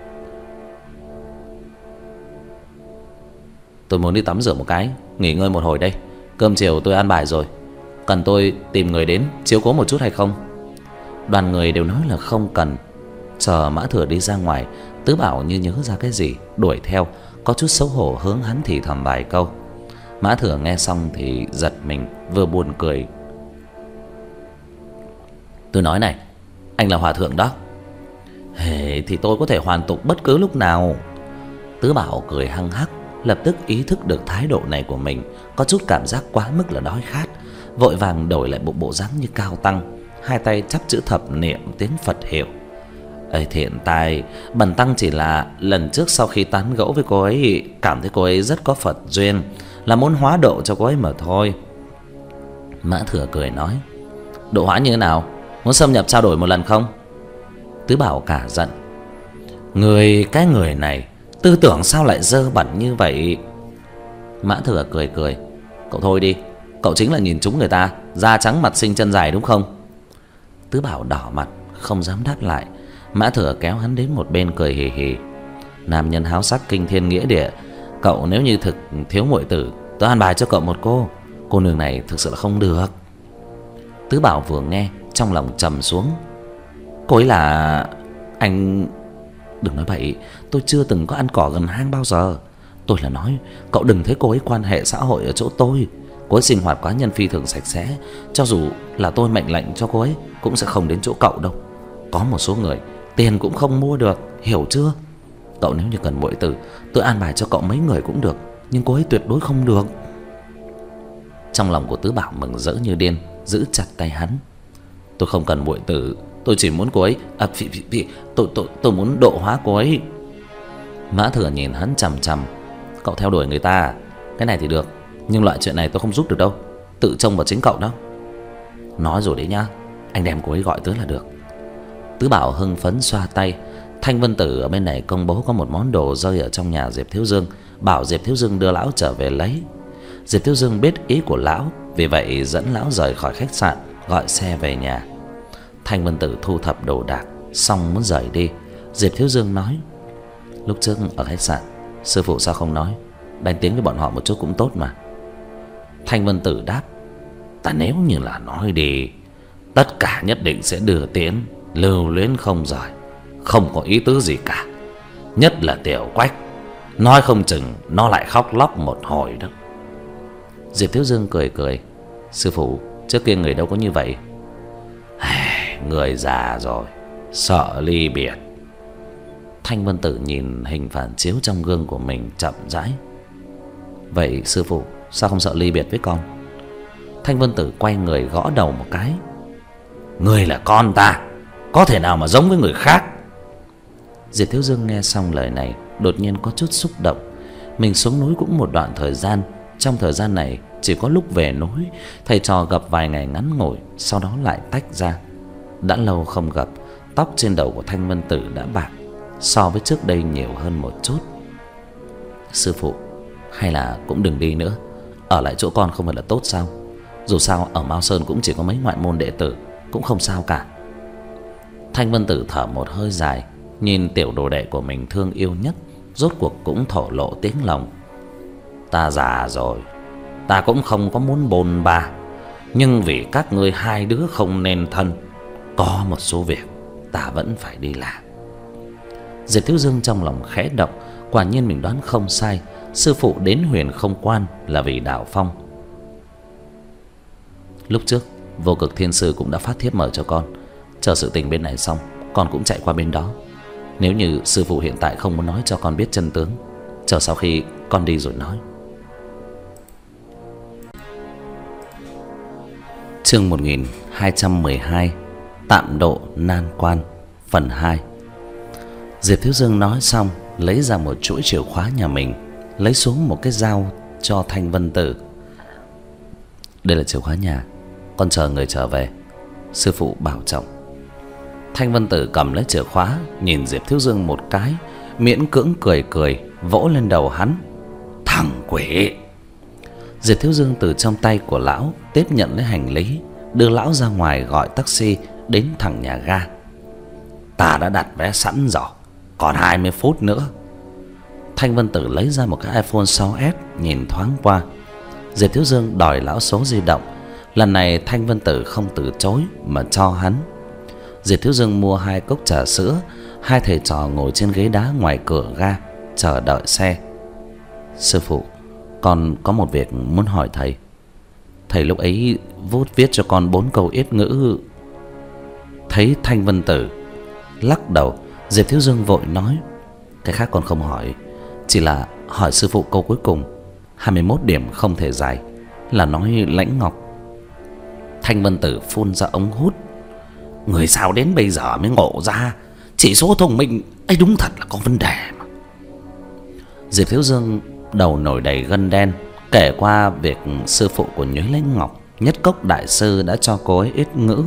Tôi muốn đi tắm rửa một cái, nghỉ ngơi một hồi đây. Cơm chiều tôi ăn bài rồi, cần tôi tìm người đến chiếu cố một chút hay không? Đoàn người đều nói là không cần. Chờ Mã Thừa đi ra ngoài, Tứ Bảo như nhớ ra cái gì, đuổi theo, có chút xấu hổ hướng hắn thì thầm vài câu. Mã Thừa nghe xong thì giật mình, vừa buồn cười. Tôi nói này, anh là Hòa Thượng đó. Hề, thì tôi có thể hoàn tục bất cứ lúc nào. Tứ Bảo cười hăng hắc, lập tức ý thức được thái độ này của mình có chút cảm giác quá mức là đói khát, vội vàng đổi lại bộ bộ dáng như cao tăng, hai tay chắp chữ thập niệm tiếng Phật hiệu. Ê thiện tài, bần tăng chỉ là lần trước sau khi tán gẫu với cô ấy, cảm thấy cô ấy rất có Phật duyên, là muốn hóa độ cho cô ấy mà thôi. Mã Thừa cười nói, độ hóa như thế nào? Muốn xâm nhập trao đổi một lần không? Tứ Bảo cả giận, người cái người này tư tưởng sao lại dơ bẩn như vậy? Mã Thừa cười cười, cậu thôi đi, cậu chính là nhìn trúng người ta, da trắng mặt xinh chân dài đúng không? Tứ Bảo đỏ mặt không dám đáp lại. Mã Thừa kéo hắn đến một bên cười hì hì, nam nhân háo sắc kinh thiên nghĩa địa, cậu nếu như thực thiếu muội tử, tôi an bài cho cậu một cô. Cô nương này thực sự là không được. Tứ Bảo vừa nghe trong lòng trầm xuống. Cô ấy là... Anh... Đừng nói bậy, tôi chưa từng có ăn cỏ gần hang bao giờ. Tôi là nói, cậu đừng thấy cô ấy quan hệ xã hội ở chỗ tôi. Cô ấy sinh hoạt cá nhân phi thường sạch sẽ, cho dù là tôi mệnh lệnh cho cô ấy cũng sẽ không đến chỗ cậu đâu. Có một số người tiền cũng không mua được, hiểu chưa? Cậu nếu như cần muội tử, tôi an bài cho cậu mấy người cũng được, nhưng cô ấy tuyệt đối không được. Trong lòng của Tứ Bảo mừng rỡ như điên, giữ chặt tay hắn. Tôi không cần muội tử, tôi chỉ muốn cô ấy à, phì, phì, phì, tôi tôi tôi muốn độ hóa cô ấy. Mã Thừa nhìn hắn chằm chằm. Cậu theo đuổi người ta, cái này thì được, nhưng loại chuyện này tôi không giúp được đâu, tự trông vào chính cậu đó. Nói rồi đấy nhá, anh đem cô ấy gọi tới là được. Tứ Bảo hưng phấn xoa tay. Thanh Vân Tử ở bên này công bố có một món đồ rơi ở trong nhà Diệp Thiếu Dương, bảo Diệp Thiếu Dương đưa lão trở về lấy. Diệp Thiếu Dương biết ý của lão, vì vậy dẫn lão rời khỏi khách sạn, gọi xe về nhà. Thanh Vân Tử thu thập đồ đạc xong muốn rời đi. Diệp Thiếu Dương nói: Lúc trước ở khách sạn, sư phụ sao không nói, đánh tiếng với bọn họ một chút cũng tốt mà. Thanh Vân Tử đáp: Ta nếu như là nói đi, tất cả nhất định sẽ đưa tiến, lưu luyến không rời, không có ý tứ gì cả. Nhất là Tiểu Quách, nói không chừng nó lại khóc lóc một hồi đó. Diệp Thiếu Dương cười cười: Sư phụ, trước kia người đâu có như vậy. Người già rồi, sợ ly biệt. Thanh Vân Tử nhìn hình phản chiếu trong gương của mình chậm rãi: Vậy sư phụ sao không sợ ly biệt với con? Thanh Vân Tử quay người gõ đầu một cái: Người là con ta, có thể nào mà giống với người khác? Diệp Thiếu Dương nghe xong lời này, đột nhiên có chút xúc động. Mình xuống núi cũng một đoạn thời gian, trong thời gian này chỉ có lúc về núi thầy trò gặp vài ngày ngắn ngủi, sau đó lại tách ra. Đã lâu không gặp, tóc trên đầu của Thanh Vân Tử đã bạc, so với trước đây nhiều hơn một chút. Sư phụ, hay là cũng đừng đi nữa, ở lại chỗ con không phải là tốt sao? Dù sao ở Mao Sơn cũng chỉ có mấy ngoại môn đệ tử, cũng không sao cả. Thanh Vân Tử thở một hơi dài, nhìn tiểu đồ đệ của mình thương yêu nhất, rốt cuộc cũng thổ lộ tiếng lòng: Ta già rồi, ta cũng không có muốn bôn ba, nhưng vì các ngươi hai đứa không nên thân, có một số việc ta vẫn phải đi làm. Diệp Thiếu Dương trong lòng khẽ động, quả nhiên mình đoán không sai, sư phụ đến Huyền Không Quan là vì Đào Phong. Lúc trước Vô Cực Thiên Sư cũng đã phát thiếp mời cho con, chờ sự tình bên này xong, con cũng chạy qua bên đó. Nếu như sư phụ hiện tại không muốn nói cho con biết chân tướng, chờ sau khi con đi rồi nói. Chương một nghìn hai trăm mười hai, Tạm độ nan quan, phần hai. Diệp Thiếu Dương nói xong, lấy ra một chuỗi chìa khóa nhà mình, lấy xuống một cái dao cho Thanh Vân Tử. Đây là chìa khóa nhà, con chờ người trở về, sư phụ bảo trọng. Thanh Vân Tử cầm lấy chìa khóa, nhìn Diệp Thiếu Dương một cái, miễn cưỡng cười cười, vỗ lên đầu hắn: Thằng quỷ! Diệp Thiếu Dương từ trong tay của lão tiếp nhận lấy hành lý, đưa lão ra ngoài gọi taxi đến thẳng nhà ga. Ta đã đặt vé sẵn rồi, còn hai mươi phút nữa. Thanh Vân Tử lấy ra một cái iPhone sáu S, nhìn thoáng qua. Diệp Thiếu Dương đòi lão số di động. Lần này Thanh Vân Tử không từ chối mà cho hắn. Diệp Thiếu Dương mua hai cốc trà sữa. Hai thầy trò ngồi trên ghế đá ngoài cửa ga chờ đợi xe. Sư phụ, con có một việc muốn hỏi thầy. Thầy lúc ấy vút viết cho con bốn câu yết ngữ. Thấy Thanh Vân Tử lắc đầu, Diệp Thiếu Dương vội nói: Cái khác con không hỏi, chỉ là hỏi sư phụ câu cuối cùng, hai mươi mốt điểm không thể giải, là nói Lãnh Ngọc. Thanh Vân Tử phun ra ống hút: Người sao đến bây giờ mới ngộ ra, chỉ số thông minh ấy đúng thật là có vấn đề mà. Diệp Thiếu Dương đầu nổi đầy gân đen, kể qua việc sư phụ của Nhuế Lãnh Ngọc, Nhất Cốc đại sư đã cho cô ấy yết ngữ,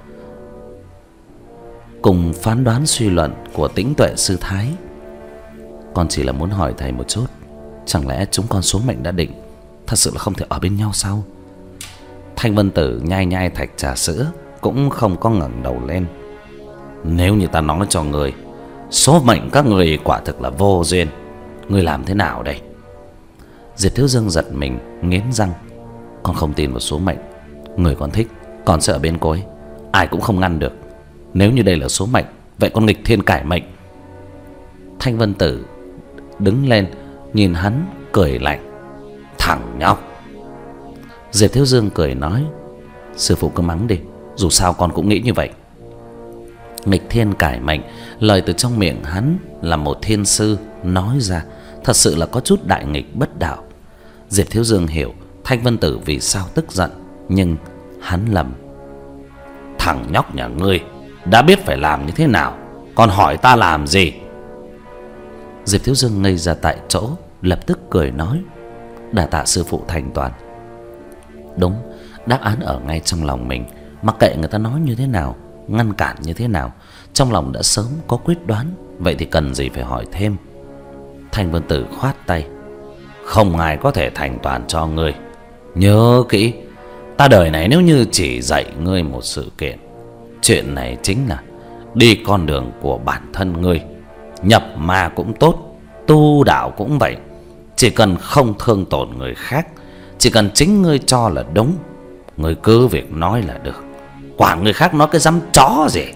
cùng phán đoán suy luận của Tĩnh Tuệ sư thái. Con chỉ là muốn hỏi thầy một chút, chẳng lẽ chúng con số mệnh đã định, thật sự là không thể ở bên nhau sao? Thanh Vân Tử nhai nhai thạch trà sữa, cũng không có ngẩng đầu lên. Nếu như ta nói cho người, số mệnh các người quả thực là vô duyên, người làm thế nào đây? Diệp Thiếu Dương giật mình, nghiến răng: Con không tin vào số mệnh. Người con thích, con sẽ ở bên cô ấy, ai cũng không ngăn được. Nếu như đây là số mệnh, vậy con nghịch thiên cải mệnh. Thanh Vân Tử đứng lên, nhìn hắn cười lạnh: Thằng nhóc! Diệp Thiếu Dương cười nói: Sư phụ cứ mắng đi, dù sao con cũng nghĩ như vậy. Nghịch thiên cải mệnh, lời từ trong miệng hắn là một thiên sư nói ra, thật sự là có chút đại nghịch bất đạo. Diệp Thiếu Dương hiểu, Thanh Vân Tử vì sao tức giận, nhưng hắn lầm. Thằng nhóc nhà ngươi đã biết phải làm như thế nào, còn hỏi ta làm gì? Diệp Thiếu Dương ngây ra tại chỗ, lập tức cười nói: đà tạ sư phụ thành toàn. Đúng, đáp án ở ngay trong lòng mình. Mặc kệ người ta nói như thế nào, ngăn cản như thế nào, trong lòng đã sớm có quyết đoán. Vậy thì cần gì phải hỏi thêm. Thanh Vân Tử khoát tay: không ai có thể thành toàn cho ngươi. Nhớ kỹ, ta đời này nếu như chỉ dạy ngươi một sự kiện, chuyện này chính là đi con đường của bản thân ngươi. Nhập ma cũng tốt, tu đạo cũng vậy. Chỉ cần không thương tổn người khác, chỉ cần chính ngươi cho là đúng, ngươi cứ việc nói là được. Quản người khác nói cái dăm chó gì.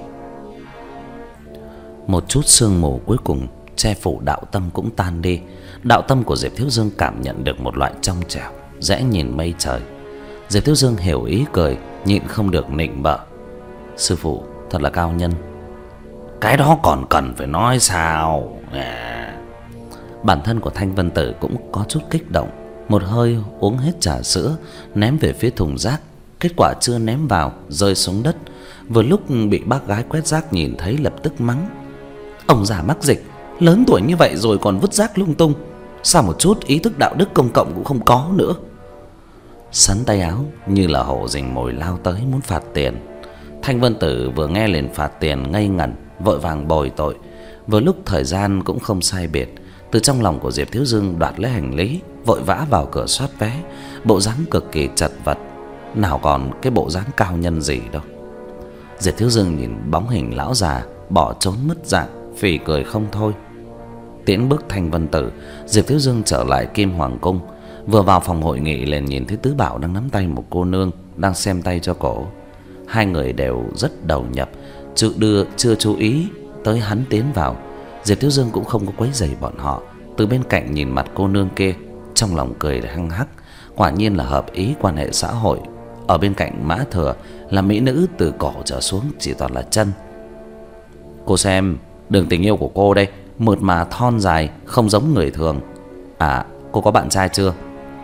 Một chút sương mù cuối cùng che phủ đạo tâm cũng tan đi. Đạo tâm của Diệp Thiếu Dương cảm nhận được một loại trong trẻo, dễ nhìn mây trời. Diệp Thiếu Dương hiểu ý cười, nhịn không được nịnh bợ: sư phụ thật là cao nhân. Cái đó còn cần phải nói sao à. Bản thân của Thanh Vân Tử cũng có chút kích động, một hơi uống hết trà sữa, ném về phía thùng rác. Kết quả chưa ném vào, rơi xuống đất. Vừa lúc bị bác gái quét rác nhìn thấy, lập tức mắng: ông già mắc dịch, lớn tuổi như vậy rồi còn vứt rác lung tung, sao một chút ý thức đạo đức công cộng cũng không có nữa. Sắn tay áo như là hổ rình mồi lao tới muốn phạt tiền. Thanh Vân Tử vừa nghe liền phạt tiền ngây ngẩn, vội vàng bồi tội. Vừa lúc thời gian cũng không sai biệt, từ trong lòng của Diệp Thiếu Dương đoạt lấy hành lý, vội vã vào cửa soát vé, bộ dáng cực kỳ chật vật, nào còn cái bộ dáng cao nhân gì đâu. Diệp Thiếu Dương nhìn bóng hình lão già bỏ trốn mất dạng, phì cười không thôi. Tiễn bước Thanh Vân Tử, Diệp Thiếu Dương trở lại Kim Hoàng Cung. Vừa vào phòng hội nghị liền nhìn thấy Tứ Bảo đang nắm tay một cô nương đang xem tay cho cổ. Hai người đều rất đầu nhập, chưa đưa chưa chú ý tới hắn tiến vào. Diệp Thiếu Dương cũng không có quấy rầy bọn họ, từ bên cạnh nhìn mặt cô nương kia, trong lòng cười hăng hắc. Quả nhiên là hợp ý quan hệ xã hội. Ở bên cạnh Mã Thừa là mỹ nữ từ cổ trở xuống chỉ toàn là chân. Cô xem, đường tình yêu của cô đây, mượt mà thon dài, không giống người thường. À, cô có bạn trai chưa?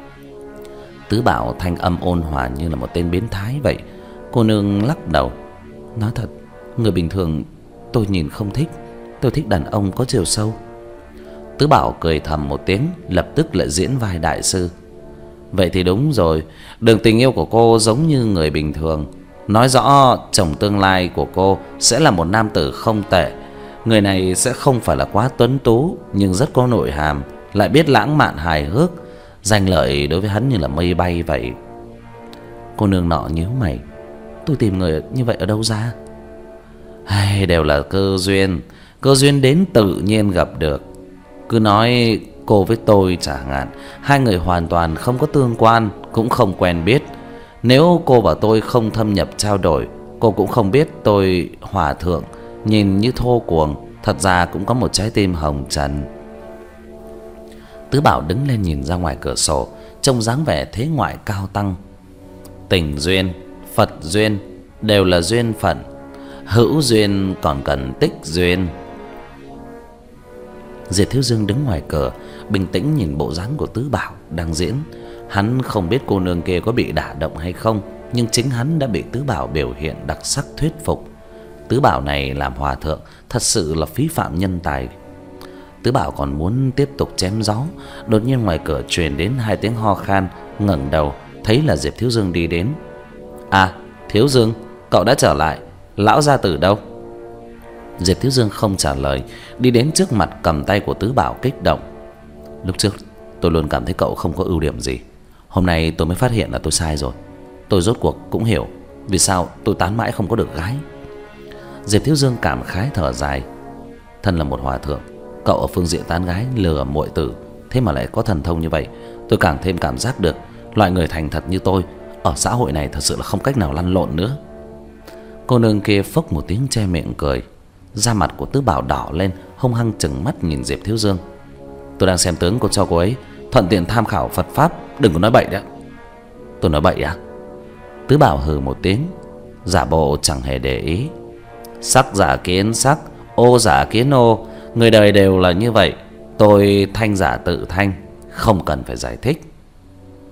Tứ Bảo thanh âm ôn hòa như là một tên biến thái vậy. Cô nương lắc đầu: nói thật, người bình thường tôi nhìn không thích, tôi thích đàn ông có chiều sâu. Tứ Bảo cười thầm một tiếng, lập tức lại diễn vai đại sư: vậy thì đúng rồi, đường tình yêu của cô giống như người bình thường, nói rõ chồng tương lai của cô sẽ là một nam tử không tệ. Người này sẽ không phải là quá tuấn tú, nhưng rất có nội hàm, lại biết lãng mạn hài hước. Danh lợi đối với hắn như là mây bay vậy. Cô nương nọ nhíu mày: tôi tìm người như vậy ở đâu ra? Hay đều là cơ duyên, cơ duyên đến tự nhiên gặp được. Cứ nói cô với tôi chẳng hạn, hai người hoàn toàn không có tương quan, cũng không quen biết. Nếu cô và tôi không thâm nhập trao đổi, cô cũng không biết tôi hòa thượng nhìn như thô cuồng, thật ra cũng có một trái tim hồng trần. Tứ Bảo đứng lên nhìn ra ngoài cửa sổ, trông dáng vẻ thế ngoại cao tăng. Tình duyên, Phật duyên đều là duyên phận, hữu duyên còn cần tích duyên. Diệp Thiếu Dương đứng ngoài cửa, bình tĩnh nhìn bộ dáng của Tứ Bảo đang diễn. Hắn không biết cô nương kia có bị đả động hay không, nhưng chính hắn đã bị Tứ Bảo biểu hiện đặc sắc thuyết phục. Tứ Bảo này làm hòa thượng thật sự là phí phạm nhân tài. Tứ Bảo còn muốn tiếp tục chém gió, đột nhiên ngoài cửa truyền đến hai tiếng ho khan. Ngẩng đầu thấy là Diệp Thiếu Dương đi đến. À, Thiếu Dương, cậu đã trở lại, lão gia tử đâu? Diệp Thiếu Dương không trả lời, đi đến trước mặt cầm tay của Tứ Bảo kích động: lúc trước tôi luôn cảm thấy cậu không có ưu điểm gì, hôm nay tôi mới phát hiện là tôi sai rồi. Tôi rốt cuộc cũng hiểu vì sao tôi tán mãi không có được gái. Diệp Thiếu Dương cảm khái thở dài: thân là một hòa thượng, cậu ở phương diện tán gái lừa muội tử, thế mà lại có thần thông như vậy. Tôi càng thêm cảm giác được loại người thành thật như tôi ở xã hội này thật sự là không cách nào lăn lộn nữa. Cô nương kia phốc một tiếng che miệng cười. Da mặt của Tứ Bảo đỏ lên, hung hăng chừng mắt nhìn Diệp Thiếu Dương: tôi đang xem tướng cô cho cô ấy, thuận tiện tham khảo Phật pháp, đừng có nói bậy đấy. Tôi nói bậy à? Tứ Bảo hừ một tiếng, giả bộ chẳng hề để ý: sắc giả kiến sắc, ô giả kiến ô, người đời đều là như vậy. Tôi thanh giả tự thanh, không cần phải giải thích.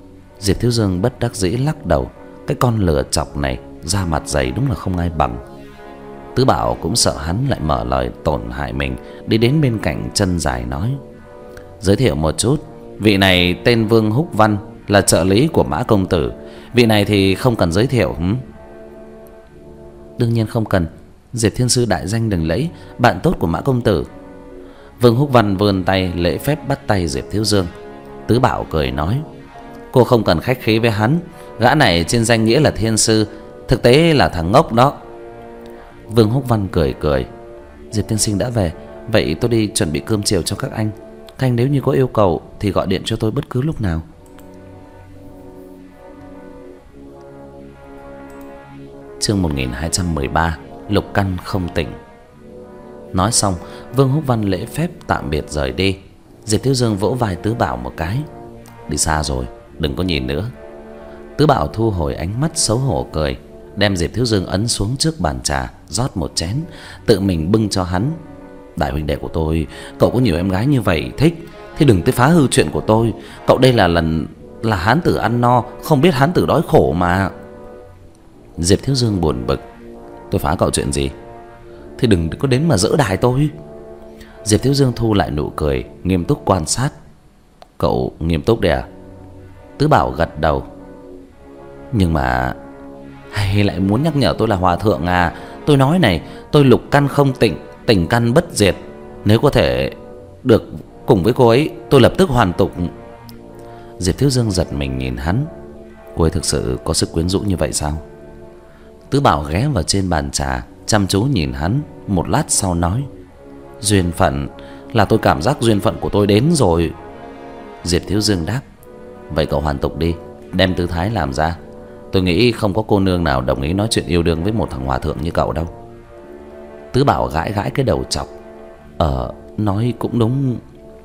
Diệp Thiếu Dương bất đắc dĩ lắc đầu. Cái con lừa chọc này da mặt dày đúng là không ai bằng. Tứ Bảo cũng sợ hắn lại mở lời tổn hại mình, đi đến bên cạnh chân dài nói: giới thiệu một chút, vị này tên Vương Húc Văn, là trợ lý của Mã công tử. Vị này thì không cần giới thiệu hử? Đương nhiên không cần. Diệp thiên sư đại danh đừng lẫy, bạn tốt của Mã công tử. Vương Húc Văn vươn tay lễ phép bắt tay Diệp Thiếu Dương. Tứ Bảo cười nói: cô không cần khách khí với hắn, gã này trên danh nghĩa là thiên sư, thực tế là thằng ngốc đó. Vương Húc Văn cười cười: Diệp tiên sinh đã về, vậy tôi đi chuẩn bị cơm chiều cho các anh. Các anh nếu như có yêu cầu thì gọi điện cho tôi bất cứ lúc nào. Chương một nghìn hai trăm mười ba, Lục Căn không tỉnh. Nói xong, Vương Húc Văn lễ phép tạm biệt rời đi. Diệp Thiếu Dương vỗ vai Tứ Bảo một cái: đi xa rồi, đừng có nhìn nữa. Tứ Bảo thu hồi ánh mắt xấu hổ cười, đem Diệp Thiếu Dương ấn xuống trước bàn trà, rót một chén, tự mình bưng cho hắn. Đại huynh đệ của tôi, cậu có nhiều em gái như vậy thích thì đừng tới phá hư chuyện của tôi. Cậu đây là lần là hán tử ăn no, không biết hán tử đói khổ mà. Diệp Thiếu Dương buồn bực: tôi phá cậu chuyện gì? Thì đừng có đến mà dỡ đài tôi. Diệp Thiếu Dương thu lại nụ cười, nghiêm túc quan sát. Cậu nghiêm túc đấy à? Tứ Bảo gật đầu. Nhưng mà hay lại muốn nhắc nhở tôi là hòa thượng à? Tôi nói này, tôi lục căn không tỉnh, tỉnh căn bất diệt. Nếu có thể được cùng với cô ấy, tôi lập tức hoàn tục. Diệp Thiếu Dương giật mình nhìn hắn. Cô ấy thực sự có sức quyến rũ như vậy sao? Tứ Bảo ghé vào trên bàn trà, chăm chú nhìn hắn, một lát sau nói: duyên phận, là tôi cảm giác duyên phận của tôi đến rồi. Diệp Thiếu Dương đáp: vậy cậu hoàn tục đi, đem tư thái làm ra. Tôi nghĩ không có cô nương nào đồng ý nói chuyện yêu đương với một thằng hòa thượng như cậu đâu. Tứ Bảo gãi gãi cái đầu chọc: Ờ, nói cũng đúng.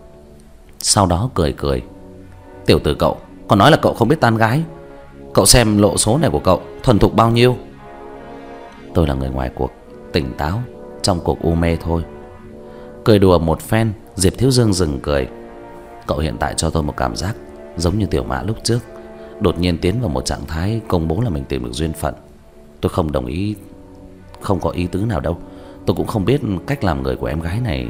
Sau đó cười cười: tiểu tử cậu, còn nói là cậu không biết tán gái. Cậu xem lộ số này của cậu thuần thục bao nhiêu? Tôi là người ngoài cuộc, tỉnh táo, trong cuộc u mê thôi. Cười đùa một phen, Diệp Thiếu Dương dừng cười: cậu hiện tại cho tôi một cảm giác giống như Tiểu Mã lúc trước, đột nhiên tiến vào một trạng thái công bố là mình tìm được duyên phận. Tôi không đồng ý, không có ý tứ nào đâu. Tôi cũng không biết cách làm người của em gái này.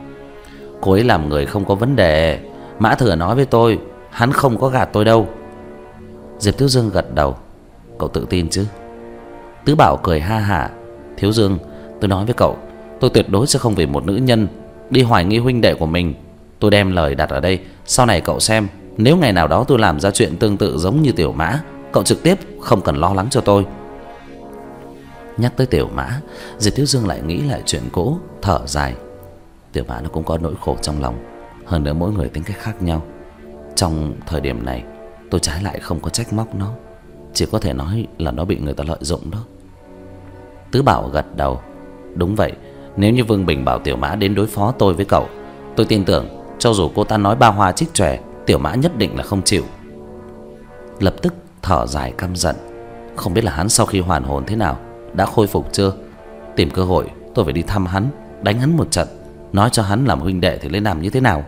Cô ấy làm người không có vấn đề. Mã Thừa nói với tôi, hắn không có gạt tôi đâu. Diệp Thiếu Dương gật đầu: cậu tự tin chứ? Tứ Bảo cười ha hả: Thiếu Dương, tôi nói với cậu, tôi tuyệt đối sẽ không vì một nữ nhân đi hoài nghi huynh đệ của mình. Tôi đem lời đặt ở đây, sau này cậu xem, nếu ngày nào đó tôi làm ra chuyện tương tự giống như Tiểu Mã, cậu trực tiếp không cần lo lắng cho tôi. Nhắc tới Tiểu Mã, Diệp Thiếu Dương lại nghĩ lại chuyện cũ, thở dài. Tiểu Mã nó cũng có nỗi khổ trong lòng, hơn nữa mỗi người tính cách khác nhau. Trong thời điểm này, tôi trái lại không có trách móc nó, chỉ có thể nói là nó bị người ta lợi dụng đó. Tứ Bảo gật đầu: đúng vậy, nếu như Vương Bình bảo Tiểu Mã đến đối phó tôi với cậu, tôi tin tưởng cho dù cô ta nói ba hoa trích tròe, Tiểu Mã nhất định là không chịu. Lập tức thở dài căm giận: không biết là hắn sau khi hoàn hồn thế nào, đã khôi phục chưa? Tìm cơ hội tôi phải đi thăm hắn, đánh hắn một trận, nói cho hắn làm huynh đệ thì lên làm như thế nào.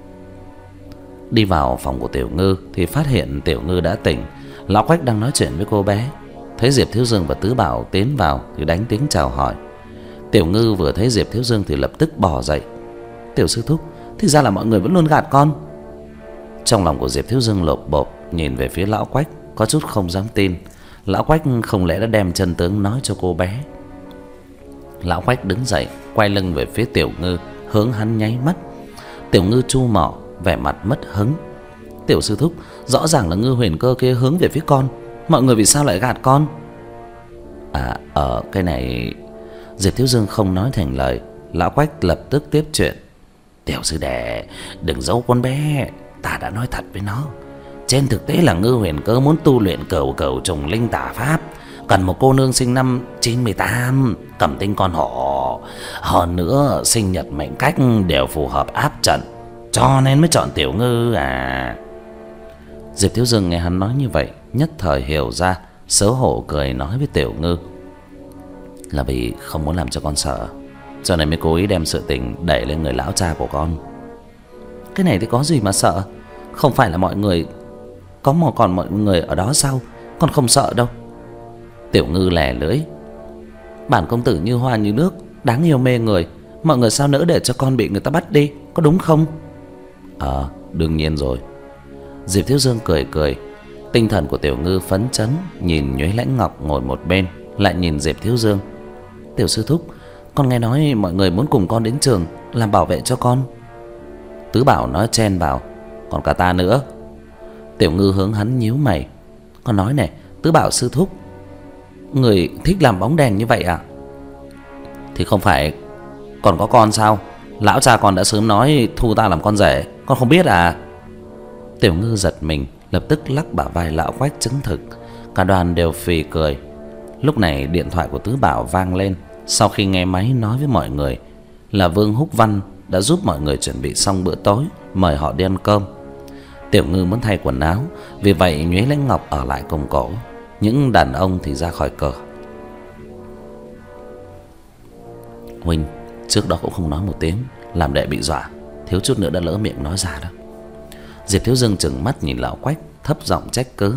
Đi vào phòng của Tiểu Ngư thì phát hiện Tiểu Ngư đã tỉnh. Lão Quách đang nói chuyện với cô bé. Thấy Diệp Thiếu Dương và Tứ Bảo tiến vào thì đánh tiếng chào hỏi. Tiểu Ngư vừa thấy Diệp Thiếu Dương thì lập tức bò dậy: Tiểu sư thúc, thì ra là mọi người vẫn luôn gạt con. Trong lòng của Diệp Thiếu Dương lộp bộp, nhìn về phía Lão Quách, có chút không dám tin. Lão Quách không lẽ đã đem chân tướng nói cho cô bé? Lão Quách đứng dậy, quay lưng về phía Tiểu Ngư, hướng hắn nháy mắt. Tiểu Ngư chu mỏ, vẻ mặt mất hứng: Tiểu sư thúc, rõ ràng là Ngư Huyền Cơ kia hướng về phía con, mọi người vì sao lại gạt con? À, ở cái này... Diệp Thiếu Dương không nói thành lời. Lão Quách lập tức tiếp chuyện: Tiểu sư đệ, đừng giấu con bé, ta đã nói thật với nó. Trên thực tế là Ngư Huyền Cơ muốn tu luyện cửu cửu trùng linh tả pháp, cần một cô nương sinh năm chín mươi tám, cầm tinh con hổ, hơn nữa sinh nhật mệnh cách đều phù hợp áp trận, cho nên mới chọn Tiểu Ngư à. Diệp Thiếu Dương nghe hắn nói như vậy, nhất thời hiểu ra, xấu hổ cười nói với Tiểu Ngư: là vì không muốn làm cho con sợ, cho nên mới cố ý đem sự tình đẩy lên người lão cha của con. Cái này thì có gì mà sợ? Không phải là mọi người có mà còn mọi người ở đó sao? Con không sợ đâu. Tiểu Ngư lè lưỡi. Bản công tử như hoa như nước, đáng yêu mê người, mọi người sao nỡ để cho con bị người ta bắt đi, có đúng không? Ờ, đương nhiên rồi. Diệp Thiếu Dương cười cười. Tinh thần của Tiểu Ngư phấn chấn, nhìn Nhuế Lãnh Ngọc ngồi một bên, lại nhìn Diệp Thiếu Dương. Tiểu sư thúc, con nghe nói mọi người muốn cùng con đến trường làm bảo vệ cho con. Tứ Bảo nói chen vào. Còn cả ta nữa. Tiểu Ngư hướng hắn nhíu mày. Con nói này, Tứ Bảo sư thúc, người thích làm bóng đèn như vậy à? Thì không phải còn có con sao? Lão cha con đã sớm nói thu ta làm con rể, con không biết à? Tiểu Ngư giật mình, lập tức lắc bả vai Lão Quách chứng thực. Cả đoàn đều phì cười. Lúc này điện thoại của Tứ Bảo vang lên. Sau khi nghe máy nói với mọi người là Vương Húc Văn đã giúp mọi người chuẩn bị xong bữa tối, mời họ đi ăn cơm. Tiểu Ngư muốn thay quần áo, vì vậy Nhuế Lãnh Ngọc ở lại cùng cổ. Những đàn ông thì ra khỏi cửa. Huynh trước đó cũng không nói một tiếng, làm đệ bị dọa, thiếu chút nữa đã lỡ miệng nói ra đó. Diệp Thiếu Dương trừng mắt nhìn Lão Quách, thấp giọng trách cứ.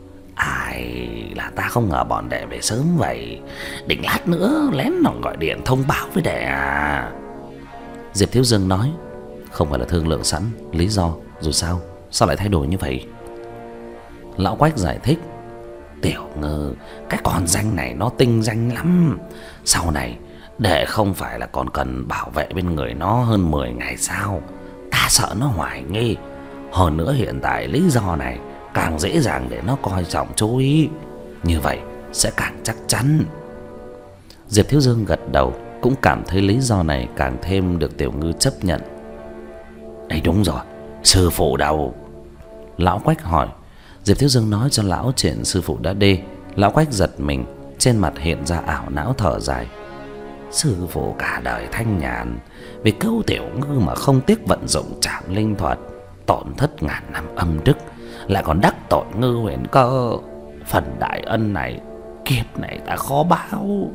Ai là ta không ngờ bọn đệ về sớm vậy, định lát nữa lén nó gọi điện thông báo với đệ à? Diệp Thiếu Dương nói. Không phải là thương lượng sẵn lý do rồi sao? Sao lại thay đổi như vậy? Lão Quách giải thích. Tiểu Ngư, cái con danh này nó tinh danh lắm. Sau này đệ không phải là còn cần bảo vệ bên người nó hơn mười ngày sao? Ta sợ nó hoài nghi. Hơn nữa hiện tại lý do này càng dễ dàng để nó coi trọng chú ý. Như vậy sẽ càng chắc chắn. Diệp Thiếu Dương gật đầu, cũng cảm thấy lý do này càng thêm được Tiểu Ngư chấp nhận. Đây đúng rồi, sư phụ đâu? Lão Quách hỏi. Diệp Thiếu Dương nói cho lão chuyện sư phụ đã đi. Lão Quách giật mình, trên mặt hiện ra ảo não thở dài. Sư phụ cả đời thanh nhàn, vì cứu Tiểu Ngư mà không tiếc vận dụng trảm linh thuật, tổn thất ngàn năm âm đức, lại còn đắc tội Ngư Huyền Cơ. Phần đại ân này kiếp này ta khó báo.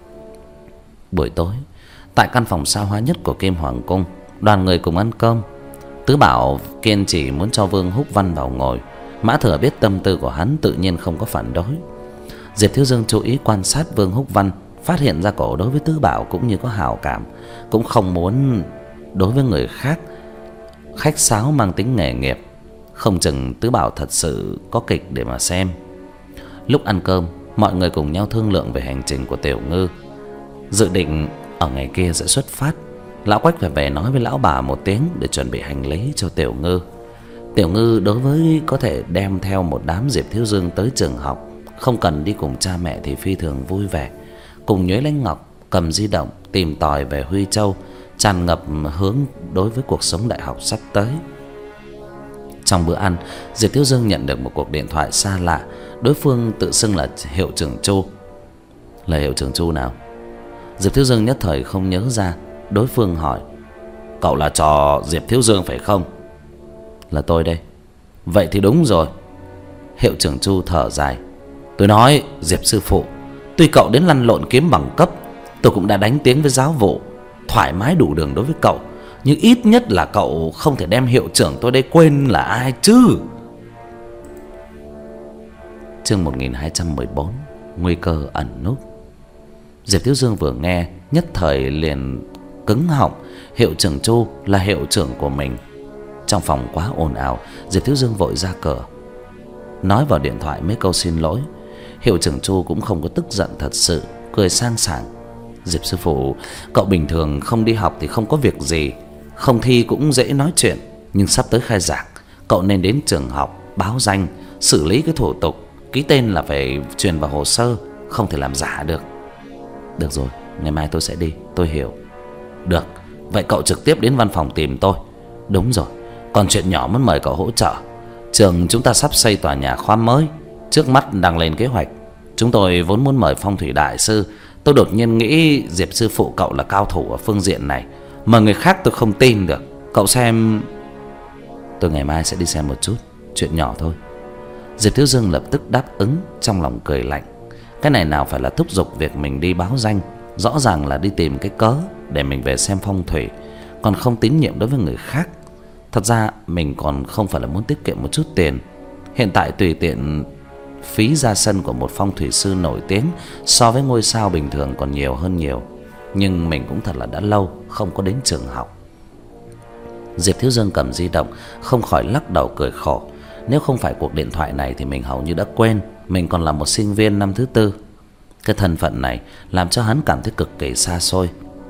Buổi tối, tại căn phòng xa hoa nhất của Kim Hoàng Cung, đoàn người cùng ăn cơm. Tứ Bảo kiên trì muốn cho Vương Húc Văn vào ngồi. Mã Thừa biết tâm tư của hắn, tự nhiên không có phản đối. Diệp Thiếu Dương chú ý quan sát Vương Húc Văn, phát hiện ra cổ đối với Tứ Bảo cũng như có hảo cảm, cũng không muốn đối với người khác khách sáo mang tính nghề nghiệp. Không chừng Tứ Bảo thật sự có kịch để mà xem. Lúc ăn cơm, mọi người cùng nhau thương lượng về hành trình của Tiểu Ngư. Dự định ở ngày kia sẽ xuất phát. Lão Quách phải về nói với lão bà một tiếng để chuẩn bị hành lý cho Tiểu Ngư. Tiểu Ngư đối với có thể đem theo một đám Diệp Thiếu Dương tới trường học, không cần đi cùng cha mẹ thì phi thường vui vẻ. Cùng Nhuế Lãnh Ngọc cầm di động tìm tòi về Huy Châu, tràn ngập hướng đối với cuộc sống đại học sắp tới. Trong bữa ăn, Diệp Thiếu Dương nhận được một cuộc điện thoại xa lạ. Đối phương tự xưng là hiệu trưởng Chu. Là hiệu trưởng Chu nào? Diệp Thiếu Dương nhất thời không nhớ ra. Đối phương hỏi. Cậu là trò Diệp Thiếu Dương phải không? Là tôi đây. Vậy thì đúng rồi. Hiệu trưởng Chu thở dài. Tôi nói Diệp sư phụ, tuy cậu đến lăn lộn kiếm bằng cấp, tôi cũng đã đánh tiếng với giáo vụ, thoải mái đủ đường đối với cậu. Nhưng ít nhất là cậu không thể đem hiệu trưởng tôi đây quên là ai chứ. Chương một nghìn hai trăm mười bốn. Nguy cơ ẩn núp. Diệp Thiếu Dương vừa nghe nhất thời liền cứng họng. Hiệu trưởng Chu là hiệu trưởng của mình. Trong phòng quá ồn ào, Diệp Thiếu Dương vội ra cửa, nói vào điện thoại mấy câu xin lỗi. Hiệu trưởng Chu cũng không có tức giận thật sự, cười sang sảng. Diệp sư phụ, cậu bình thường không đi học thì không có việc gì, không thi cũng dễ nói chuyện, nhưng sắp tới khai giảng, cậu nên đến trường học báo danh, xử lý cái thủ tục, ký tên là phải truyền vào hồ sơ, không thể làm giả được. Được rồi, ngày mai tôi sẽ đi, tôi hiểu. Được, vậy cậu trực tiếp đến văn phòng tìm tôi. Đúng rồi, còn chuyện nhỏ muốn mời cậu hỗ trợ. Trường chúng ta sắp xây tòa nhà khoa mới, trước mắt đang lên kế hoạch. Chúng tôi vốn muốn mời phong thủy đại sư, tôi đột nhiên nghĩ Diệp sư phụ cậu là cao thủ ở phương diện này, mà người khác tôi không tin được. Cậu xem. Tôi ngày mai sẽ đi xem một chút, chuyện nhỏ thôi. Diệp Thiếu Dương lập tức đáp ứng, trong lòng cười lạnh. Cái này nào phải là thúc giục việc mình đi báo danh, rõ ràng là đi tìm cái cớ để mình về xem phong thủy, còn không tín nhiệm đối với người khác. Thật ra mình còn không phải là muốn tiết kiệm một chút tiền, Hiện tại tùy tiện phí ra sân của một phong thủy sư nổi tiếng so với ngôi sao bình thường còn nhiều hơn nhiều. Nhưng mình cũng thật là đã lâu không có đến trường học. Diệp Thiếu Dương cầm di động, không khỏi lắc đầu cười khổ. Nếu không phải cuộc điện thoại này thì mình hầu như đã quên mình còn là một sinh viên năm thứ tư. Cái thân phận này làm cho hắn cảm thấy cực kỳ xa xôi.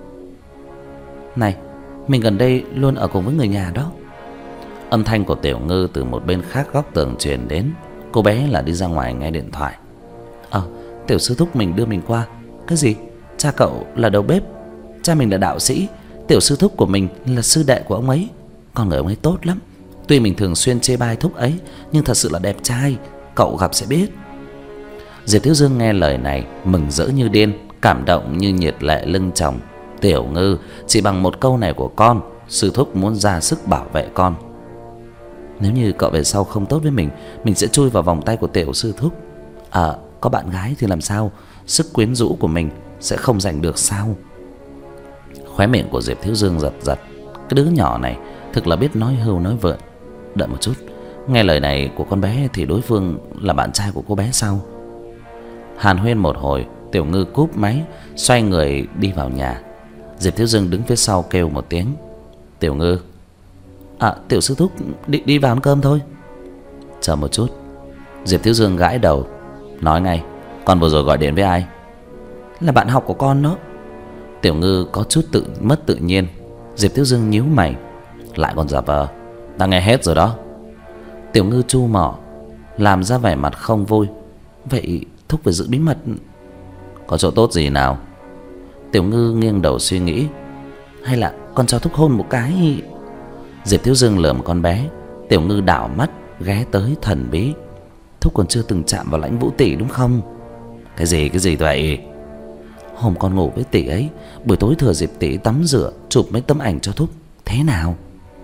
Này, mình gần đây luôn ở cùng với người nhà đó. Âm thanh của Tiểu Ngư từ một bên khác góc tường truyền đến. Cô bé là đi ra ngoài nghe điện thoại. Ờ, Tiểu sư thúc mình đưa mình qua. Cái gì? Cha cậu là đầu bếp? Cha mình là đạo sĩ. Tiểu sư thúc của mình là sư đệ của ông ấy. Con người ông ấy tốt lắm. Tuy mình thường xuyên chê bai thúc ấy, nhưng thật sự là đẹp trai. Cậu gặp sẽ biết. Diệp Thiếu Dương nghe lời này mừng rỡ như điên, cảm động như nhiệt lệ lưng tròng. Tiểu Ngư, chỉ bằng một câu này của con, sư thúc muốn ra sức bảo vệ con. Nếu như cậu về sau không tốt với mình, mình sẽ chui vào vòng tay của Tiểu sư thúc. À, có bạn gái thì làm sao? Sức quyến rũ của mình sẽ không giành được sao? Khóe miệng của Diệp Thiếu Dương giật giật. Cái đứa nhỏ này thực là biết nói hưu nói vượn. Đợi một chút, nghe lời này của con bé thì đối phương là bạn trai của cô bé sao? Hàn huyên một hồi, Tiểu Ngư cúp máy, xoay người đi vào nhà. Diệp Thiếu Dương đứng phía sau kêu một tiếng. Tiểu Ngư. À, Tiểu sư thúc đi, đi vào ăn cơm thôi. Chờ một chút. Diệp Thiếu Dương gãi đầu, nói ngay. Con vừa rồi gọi điện với ai? Là bạn học của con đó. Tiểu Ngư có chút tự mất tự nhiên. Diệp Thiếu Dương nhíu mày. Lại còn giả vờ. Ta nghe hết rồi đó. Tiểu Ngư chu mỏ, làm ra vẻ mặt không vui. Vậy thúc phải giữ bí mật. Có chỗ tốt gì nào? Tiểu Ngư nghiêng đầu suy nghĩ. Hay là con cho thúc hôn một cái? Diệp Thiếu Dương lườm con bé. Tiểu Ngư đảo mắt ghé tới thần bí. Thúc còn chưa từng chạm vào lãnh vũ tỷ đúng không? Cái gì cái gì vậy? Hôm con ngủ với tỷ ấy, buổi tối thừa dịp tỷ tắm rửa, chụp mấy tấm ảnh cho thúc. Thế nào?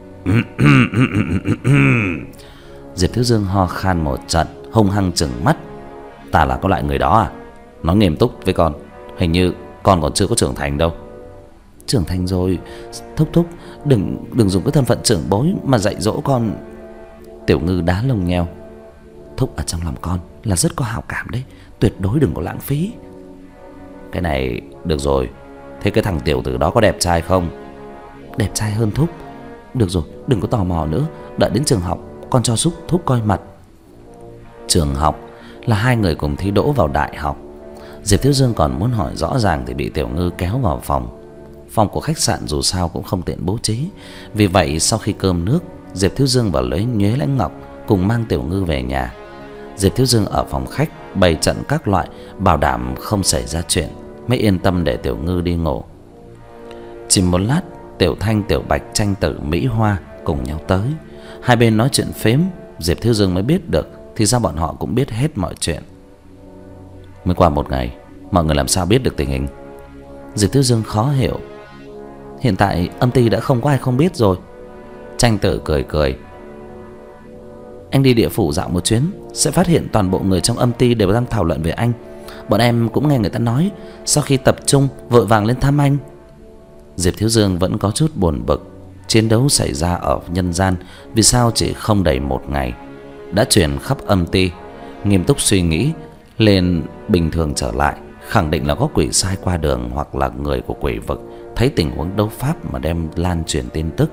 Diệp Thiếu Dương ho khan một trận, hung hăng trừng mắt. Ta là có loại người đó à? Nói nghiêm túc với con, hình như con còn chưa có trưởng thành đâu. Trưởng thành rồi. Thúc thúc đừng đừng dùng cái thân phận trưởng bối mà dạy dỗ con. Tiểu Ngư đá lông nheo. Thúc ở trong lòng con là rất có hảo cảm đấy, tuyệt đối đừng có lãng phí. Cái này được rồi. Thế cái thằng tiểu tử đó có đẹp trai không? Đẹp trai hơn thúc. Được rồi, đừng có tò mò nữa. Đợi đến trường học con cho giúp thúc coi mặt. Trường học là hai người cùng thi đỗ vào đại học. Diệp Thiếu Dương còn muốn hỏi rõ ràng thì bị Tiểu Ngư kéo vào phòng. Phòng của khách sạn dù sao cũng không tiện bố trí. Vì vậy sau khi cơm nước, Diệp Thiếu Dương và Lưới Nhuế Lãnh Ngọc cùng mang Tiểu Ngư về nhà. Diệp Thiếu Dương ở phòng khách bày trận các loại, bảo đảm không xảy ra chuyện, mới yên tâm để Tiểu Ngư đi ngủ. Chỉ một lát, Tiểu Thanh, Tiểu Bạch, Tranh Tử, Mỹ Hoa cùng nhau tới. Hai bên nói chuyện phếm, Diệp Thiếu Dương mới biết được thì ra bọn họ cũng biết hết mọi chuyện. Mới qua một ngày, mọi người làm sao biết được tình hình? Diệp Thiếu Dương khó hiểu. Hiện tại âm ty đã không có ai không biết rồi. Tranh Tử cười cười. Anh đi địa phủ dạo một chuyến, sẽ phát hiện toàn bộ người trong âm ty đều đang thảo luận về anh. Bọn em cũng nghe người ta nói, sau khi tập trung vội vàng lên thăm anh. Diệp Thiếu Dương vẫn có chút buồn bực. Chiến đấu xảy ra ở nhân gian, vì sao chỉ không đầy một ngày đã truyền khắp âm ty. Nghiêm túc suy nghĩ, lên bình thường trở lại, khẳng định là có quỷ sai qua đường hoặc là người của quỷ vực thấy tình huống đấu pháp mà đem lan truyền tin tức.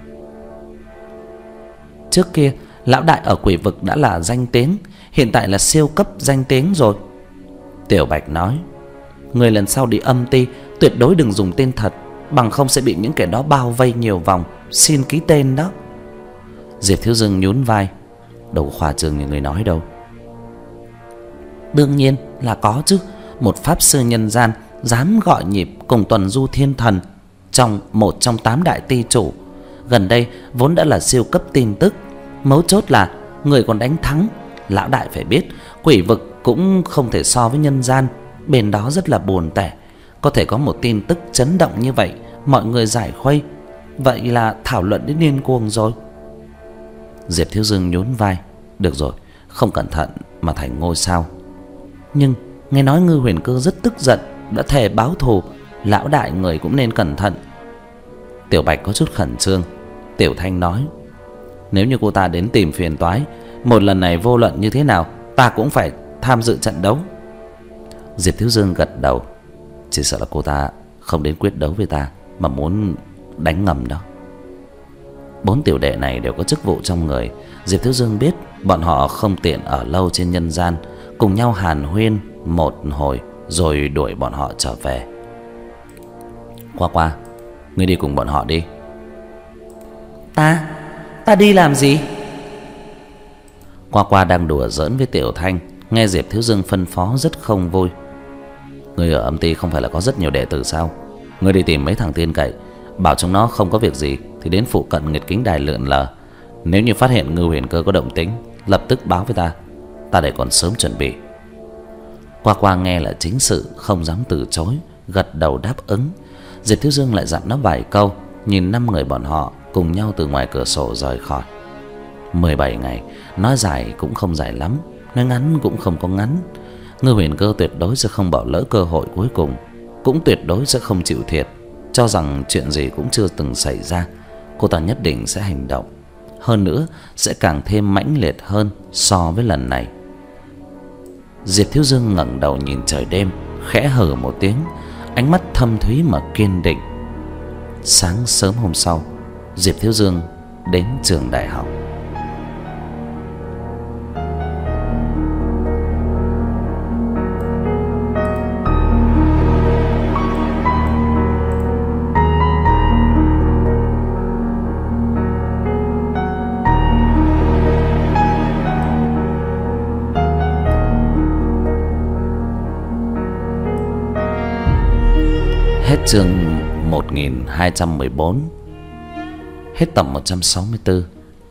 Trước kia lão đại ở quỷ vực đã là danh tiếng, hiện tại là siêu cấp danh tiếng rồi. Tiểu Bạch nói, người lần sau đi âm ty tuyệt đối đừng dùng tên thật, bằng không sẽ bị những kẻ đó bao vây nhiều vòng xin ký tên đó. Diệp Thiếu Dương nhún vai, đâu có khoa trương như người nói đâu. Đương nhiên là có chứ. Một pháp sư nhân gian dám gọi nhịp cùng tuần du thiên thần, trong một trong tám đại ty chủ, gần đây vốn đã là siêu cấp tin tức. Mấu chốt là người còn đánh thắng. Lão đại phải biết, quỷ vực cũng không thể so với nhân gian, bên đó rất là buồn tẻ. Có thể có một tin tức chấn động như vậy, mọi người giải khuây, vậy là thảo luận đến điên cuồng rồi. Diệp Thiếu Dương nhún vai, được rồi, không cẩn thận mà thành ngôi sao. Nhưng nghe nói Ngư Huyền Cơ rất tức giận, đã thề báo thù, lão đại người cũng nên cẩn thận. Tiểu Bạch có chút khẩn trương. Tiểu Thanh nói, nếu như cô ta đến tìm phiền toái Một lần này vô luận như thế nào ta cũng phải tham dự trận đấu. Diệp Thiếu Dương gật đầu. Chỉ sợ là cô ta không đến quyết đấu với ta mà muốn đánh ngầm đó. Bốn tiểu đệ này đều có chức vụ trong người. Diệp Thiếu Dương biết bọn họ không tiện ở lâu trên nhân gian, cùng nhau hàn huyên một hồi rồi đuổi bọn họ trở về. Qua Qua, ngươi đi cùng bọn họ đi. Ta? Ta đi làm gì? Qua Qua đang đùa giỡn với Tiểu Thanh, nghe Diệp Thiếu Dương phân phó rất không vui. Ngươi ở âm ty không phải là có rất nhiều đệ tử sao? Ngươi đi tìm mấy thằng tin cậy, bảo chúng nó không có việc gì thì đến phụ cận Nghịch Kính Đài lượn lờ. Nếu như phát hiện Ngưu Huyền Cơ có động tĩnh, lập tức báo với ta, ta để còn sớm chuẩn bị. Qua Qua nghe là chính sự, không dám từ chối, gật đầu đáp ứng. Diệp Thiếu Dương lại dặn nó vài câu, nhìn năm người bọn họ cùng nhau từ ngoài cửa sổ rời khỏi. Mười bảy ngày, nói dài cũng không dài lắm, nói ngắn cũng không có ngắn. Ngưu Huyền Cơ tuyệt đối sẽ không bỏ lỡ cơ hội cuối cùng, cũng tuyệt đối sẽ không chịu thiệt, cho rằng chuyện gì cũng chưa từng xảy ra. Cô ta nhất định sẽ hành động, hơn nữa sẽ càng thêm mãnh liệt hơn so với lần này. Diệp Thiếu Dương ngẩng đầu nhìn trời đêm, khẽ hừ một tiếng, ánh mắt thâm thúy mà kiên định. Sáng sớm hôm sau, Diệp Thiếu Dương đến trường đại học. Hết chương một nghìn hai trăm mười bốn. Hết tập một trăm sáu mươi tư.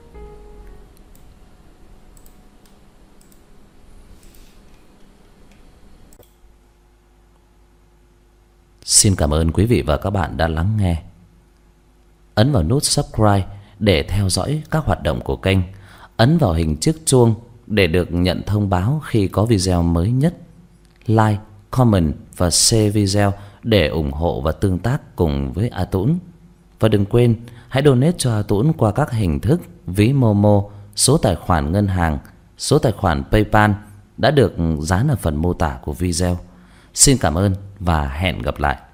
Xin cảm ơn quý vị và các bạn đã lắng nghe. Ấn vào nút subscribe để theo dõi các hoạt động của kênh. Ấn vào hình chiếc chuông để được nhận thông báo khi có video mới nhất. Like, comment và share video để ủng hộ và tương tác cùng với A Tũng. Và đừng quên hãy donate cho A Tũng qua các hình thức ví Momo, số tài khoản ngân hàng, số tài khoản PayPal đã được dán ở phần mô tả của video. Xin cảm ơn và hẹn gặp lại.